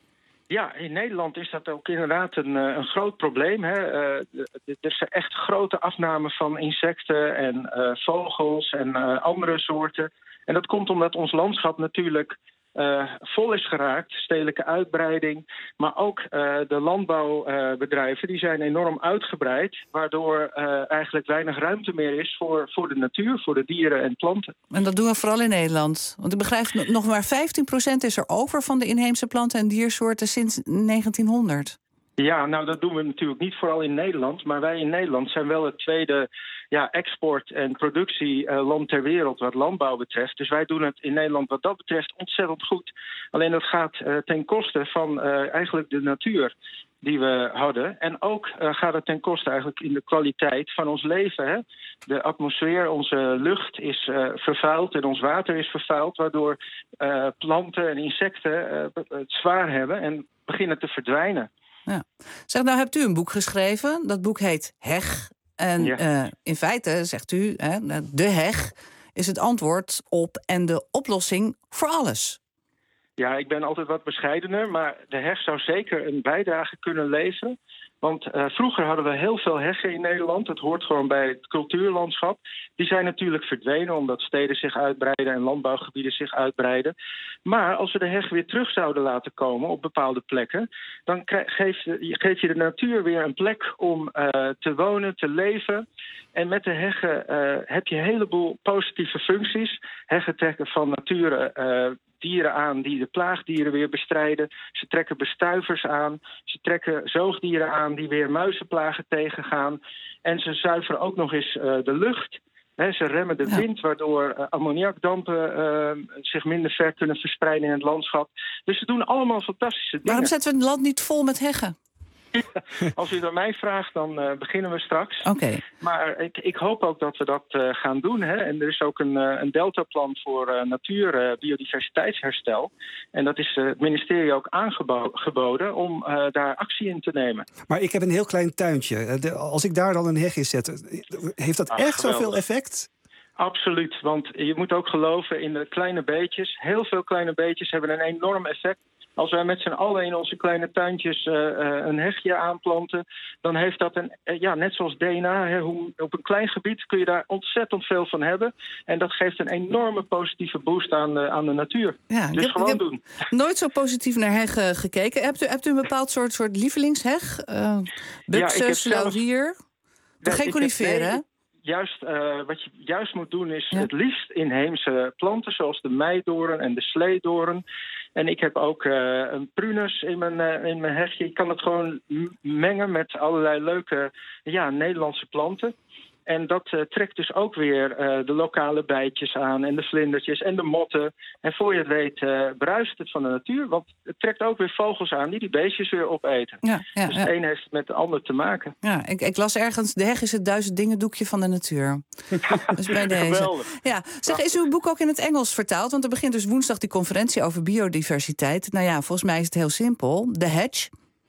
Ja, in Nederland is dat ook inderdaad een, een groot probleem. Hè. Uh, er is echt grote afname van insecten en uh, vogels en uh, andere soorten. En dat komt omdat ons landschap natuurlijk uh, vol is geraakt. Stedelijke uitbreiding, maar ook uh, de landbouwbedrijven, uh, die zijn enorm uitgebreid. Waardoor uh, eigenlijk weinig ruimte meer is voor, voor de natuur, voor de dieren en planten. En dat doen we vooral in Nederland. Want ik begrijp, nog maar vijftien procent is er over van de inheemse planten en diersoorten sinds negentienhonderd. Ja, nou dat doen we natuurlijk niet vooral in Nederland. Maar wij in Nederland zijn wel het tweede ja, export- en productieland ter wereld wat landbouw betreft. Dus wij doen het in Nederland wat dat betreft ontzettend goed. Alleen dat gaat uh, ten koste van uh, eigenlijk de natuur die we hadden. En ook uh, gaat het ten koste eigenlijk in de kwaliteit van ons leven. Hè? De atmosfeer, onze lucht is uh, vervuild en ons water is vervuild, waardoor uh, planten en insecten uh, het zwaar hebben en beginnen te verdwijnen. Ja. Zeg, nou hebt u een boek geschreven. Dat boek heet Heg. En ja. uh, in feite zegt u, hè, de heg is het antwoord op en de oplossing voor alles. Ja, ik ben altijd wat bescheidener, maar de heg zou zeker een bijdrage kunnen leveren. Want uh, vroeger hadden we heel veel heggen in Nederland. Het hoort gewoon bij het cultuurlandschap. Die zijn natuurlijk verdwenen omdat steden zich uitbreiden en landbouwgebieden zich uitbreiden. Maar als we de heg weer terug zouden laten komen op bepaalde plekken, dan geef, geef je de natuur weer een plek om uh, te wonen, te leven. En met de heggen uh, heb je een heleboel positieve functies. Heggen trekken van nature uh, dieren aan die de plaagdieren weer bestrijden. Ze trekken bestuivers aan. Ze trekken zoogdieren aan die weer muizenplagen tegengaan. En ze zuiveren ook nog eens uh, de lucht. He, ze remmen de wind, waardoor uh, ammoniakdampen uh, zich minder ver kunnen verspreiden in het landschap. Dus ze doen allemaal fantastische dingen. Waarom zetten we het land niet vol met heggen? Als u dat mij vraagt, dan uh, beginnen we straks. Oké. Okay. Maar ik, ik hoop ook dat we dat uh, gaan doen. Hè? En er is ook een, uh, een deltaplan voor uh, natuur, uh, biodiversiteitsherstel. En dat is uh, het ministerie ook aangeboden om uh, daar actie in te nemen. Maar ik heb een heel klein tuintje. De, als ik daar dan een heg in zet, heeft dat Ach, echt geweldig. Zoveel effect? Absoluut, want je moet ook geloven in de kleine beetjes. Heel veel kleine beetjes hebben een enorm effect. Als wij met z'n allen in onze kleine tuintjes uh, uh, een hegje aanplanten, dan heeft dat een, uh, ja, net zoals D N A, hè, hoe, op een klein gebied kun je daar ontzettend veel van hebben. En dat geeft een enorme positieve boost aan, uh, aan de natuur. Ja, dus ik heb, gewoon ik heb doen. Nooit zo positief naar heggen gekeken. Hebt u, hebt u een bepaald soort, soort lievelingsheg? Uh, Bukses, ja, laurier? Geen coniferen, hè? Juist, uh, wat je juist moet doen is ja. het liefst inheemse planten, zoals de meidoorn en de sleedoorn. En ik heb ook uh, een prunus in mijn, uh, in mijn hegje. Ik kan het gewoon mengen met allerlei leuke ja, Nederlandse planten. En dat uh, trekt dus ook weer uh, de lokale bijtjes aan en de vlindertjes en de motten. En voor je het weet uh, bruist het van de natuur. Want het trekt ook weer vogels aan die die beestjes weer opeten. Ja, ja, dus het ja. een heeft met de ander te maken. Ja, ik, ik las ergens, de heg is het duizend dingen doekje van de natuur. Dus bij deze. Geweldig. Ja, zeg, is uw boek ook in het Engels vertaald? Want er begint dus woensdag die conferentie over biodiversiteit. Nou ja, volgens mij is het heel simpel. The Hedge.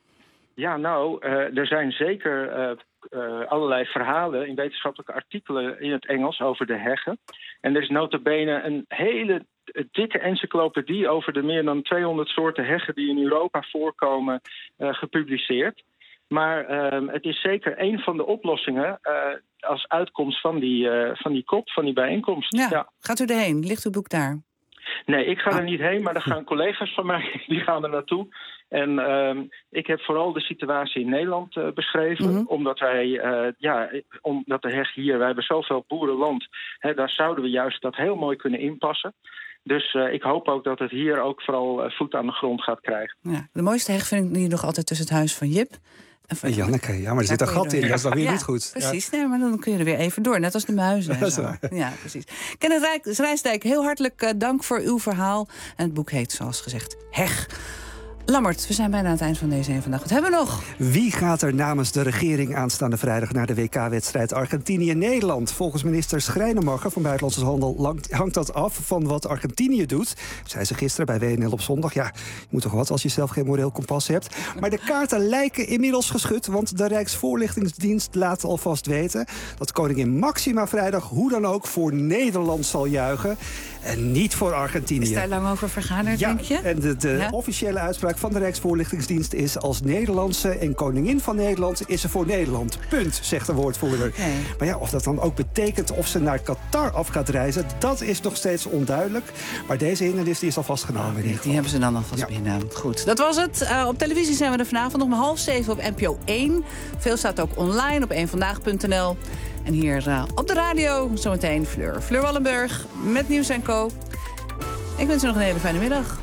Ja, nou, uh, er zijn zeker uh, uh, allerlei verhalen in wetenschappelijke artikelen in het Engels over de heggen. En er is nota bene een hele dikke encyclopedie over de meer dan tweehonderd soorten heggen die in Europa voorkomen uh, gepubliceerd. Maar uh, het is zeker een van de oplossingen uh, als uitkomst van die, uh, van die kop, van die bijeenkomst. Ja, ja. Gaat u erheen? Ligt uw boek daar? Nee, ik ga ah. er niet heen, maar er gaan collega's van mij, die gaan er naartoe. En uh, ik heb vooral de situatie in Nederland uh, beschreven. Mm-hmm. Omdat wij, uh, ja, omdat de heg hier, wij hebben zoveel boerenland. Hè, daar zouden we juist dat heel mooi kunnen inpassen. Dus uh, ik hoop ook dat het hier ook vooral uh, voet aan de grond gaat krijgen. Ja, de mooiste heg vind ik nu nog altijd tussen het huis van Jip Janneke, ja, maar er zit een gat in. Dat is dan weer ja, niet goed. Precies, nee, maar dan kun je er weer even door. Net als de muizen. Dat is waar. Ja, precies. Kenneth Rijsdijk, heel hartelijk uh, dank voor uw verhaal. En het boek heet, zoals gezegd, Heg. Lammert, we zijn bijna aan het eind van deze een vandaag. Wat hebben we nog? Wie gaat er namens de regering aanstaande vrijdag naar de W K-wedstrijd Argentinië-Nederland? Volgens minister Schrijnemacher van Buitenlandse Handel hangt dat af van wat Argentinië doet. Zei ze gisteren bij W N L op zondag. Ja, je moet toch wat als je zelf geen moreel kompas hebt. Maar de kaarten lijken inmiddels geschud, want de Rijksvoorlichtingsdienst laat alvast weten dat koningin Máxima vrijdag hoe dan ook voor Nederland zal juichen. En niet voor Argentinië. Is daar lang over vergaderd, ja, denk je? En de, de ja? officiële uitspraak van de Rijksvoorlichtingsdienst is: als Nederlandse en koningin van Nederland is ze voor Nederland. Punt, zegt de woordvoerder. Okay. Maar ja, of dat dan ook betekent of ze naar Qatar af gaat reizen, dat is nog steeds onduidelijk. Maar deze hindernis die is al vastgenomen. Oh, die hebben ze dan alvast ja. binnen. Goed, dat was het. Uh, op televisie zijn we er vanavond om half zeven op N P O één. Veel staat ook online op één vandaag punt n l. En hier uh, op de radio zometeen Fleur. Fleur Wallenburg met Nieuws en Co. Ik wens u nog een hele fijne middag.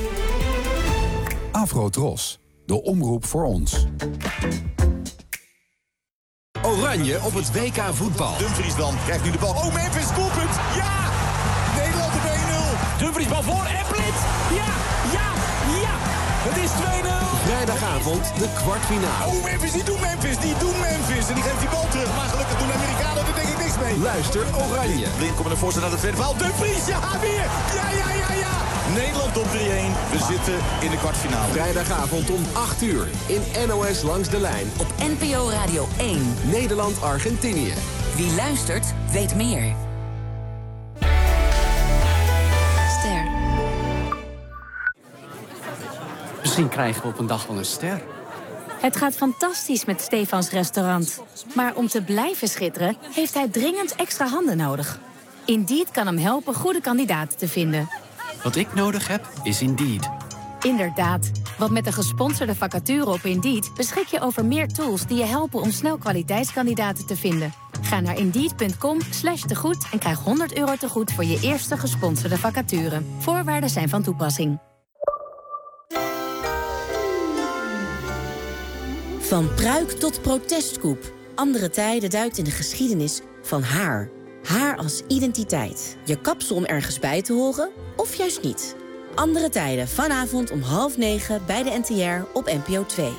Afro-Tros, de omroep voor ons. Oranje op het W K voetbal. Dumfries dan krijgt nu de bal. Oh, Memphis, doelpunt! Ja! Nederland op één nul. Dumfries bal voor en Blind. Ja, ja, ja! Het is twee nul. Vrijdagavond de kwartfinale. Oh, Memphis, die doet Memphis, die doet Memphis. En die geeft die bal terug. Maar gelukkig doen de Amerikanen er denk ik niks mee. Luister Oranje. Blind komt naar voorstel naar de tweede paal. Dumfries, ja, weer! Ja, ja, ja, ja! Nederland op drie één. We zitten in de kwartfinale. Vrijdagavond om acht uur in N O S Langs de Lijn. Op N P O Radio één. Nederland-Argentinië. Wie luistert, weet meer. Ster. Misschien krijgen we op een dag wel een ster. Het gaat fantastisch met Stefans restaurant. Maar om te blijven schitteren, heeft hij dringend extra handen nodig. Indeed kan hem helpen goede kandidaten te vinden. Wat ik nodig heb, is Indeed. Inderdaad, want met een gesponsorde vacature op Indeed beschik je over meer tools die je helpen om snel kwaliteitskandidaten te vinden. Ga naar indeed punt com slash tegoed en krijg honderd euro tegoed voor je eerste gesponsorde vacature. Voorwaarden zijn van toepassing. Van pruik tot protestkoep. Andere Tijden duikt in de geschiedenis van haar. Haar als identiteit. Je kapsel om ergens bij te horen, of juist niet. Andere Tijden, vanavond om half negen bij de N T R op N P O twee.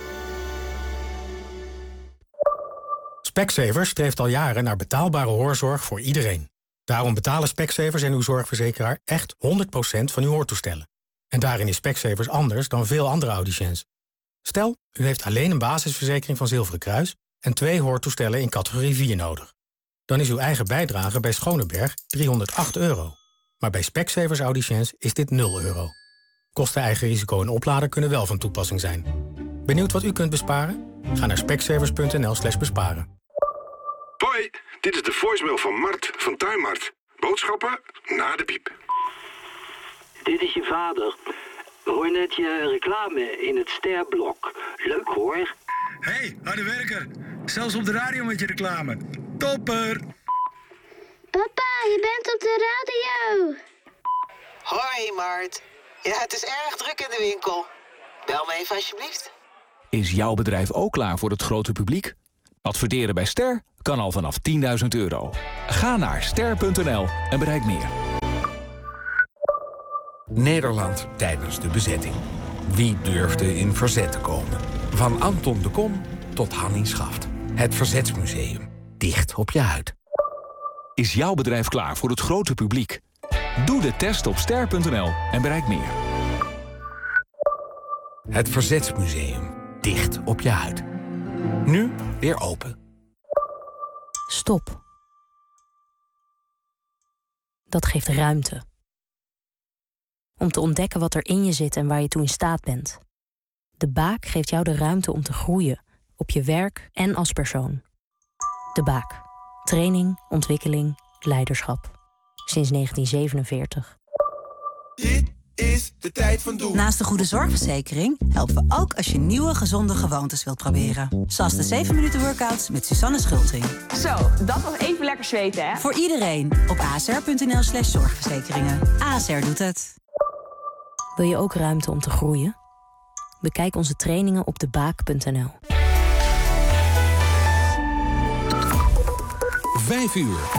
Specsavers streeft al jaren naar betaalbare hoorzorg voor iedereen. Daarom betalen Specsavers en uw zorgverzekeraar echt honderd procent van uw hoortoestellen. En daarin is Specsavers anders dan veel andere audiciëns. Stel, u heeft alleen een basisverzekering van Zilveren Kruis en twee hoortoestellen in categorie vier nodig. Dan is uw eigen bijdrage bij Schoneberg driehonderdacht euro. Maar bij Specsavers audiciëns is dit nul euro. Kosten, eigen risico en oplader kunnen wel van toepassing zijn. Benieuwd wat u kunt besparen? Ga naar specsavers punt n l slash besparen. Hoi, dit is de voicemail van Mart van Tuinmart. Boodschappen na de piep. Dit is je vader. Hoor net je reclame in het Sterblok. Leuk hoor. Hé, hey, harde werker. Zelfs op de radio met je reclame. Topper! Papa, je bent op de radio. Hoi, Mart. Ja, het is erg druk in de winkel. Bel me even alsjeblieft. Is jouw bedrijf ook klaar voor het grote publiek? Adverteren bij Ster kan al vanaf tienduizend euro. Ga naar ster punt n l en bereik meer. Nederland tijdens de bezetting. Wie durfde in verzet te komen? Van Anton de Kom tot Hannie Schaft. Het Verzetsmuseum. Dicht op je huid. Is jouw bedrijf klaar voor het grote publiek? Doe de test op ster punt n l en bereik meer. Het Verzetsmuseum. Dicht op je huid. Nu weer open. Stop. Dat geeft ruimte. Om te ontdekken wat er in je zit en waar je toe in staat bent. De Baak geeft jou de ruimte om te groeien. Op je werk en als persoon. De Baak. Training, ontwikkeling, leiderschap. Sinds negentien zevenenveertig. Dit is de tijd van doen. Naast de goede zorgverzekering helpen we ook als je nieuwe gezonde gewoontes wilt proberen. Zoals de zeven minuten workouts met Suzanne Schulting. Zo, dat was even lekker zweten, hè? Voor iedereen op a s r punt n l slash zorgverzekeringen. A S R doet het. Wil je ook ruimte om te groeien? Bekijk onze trainingen op de baak punt n l. vijf uur.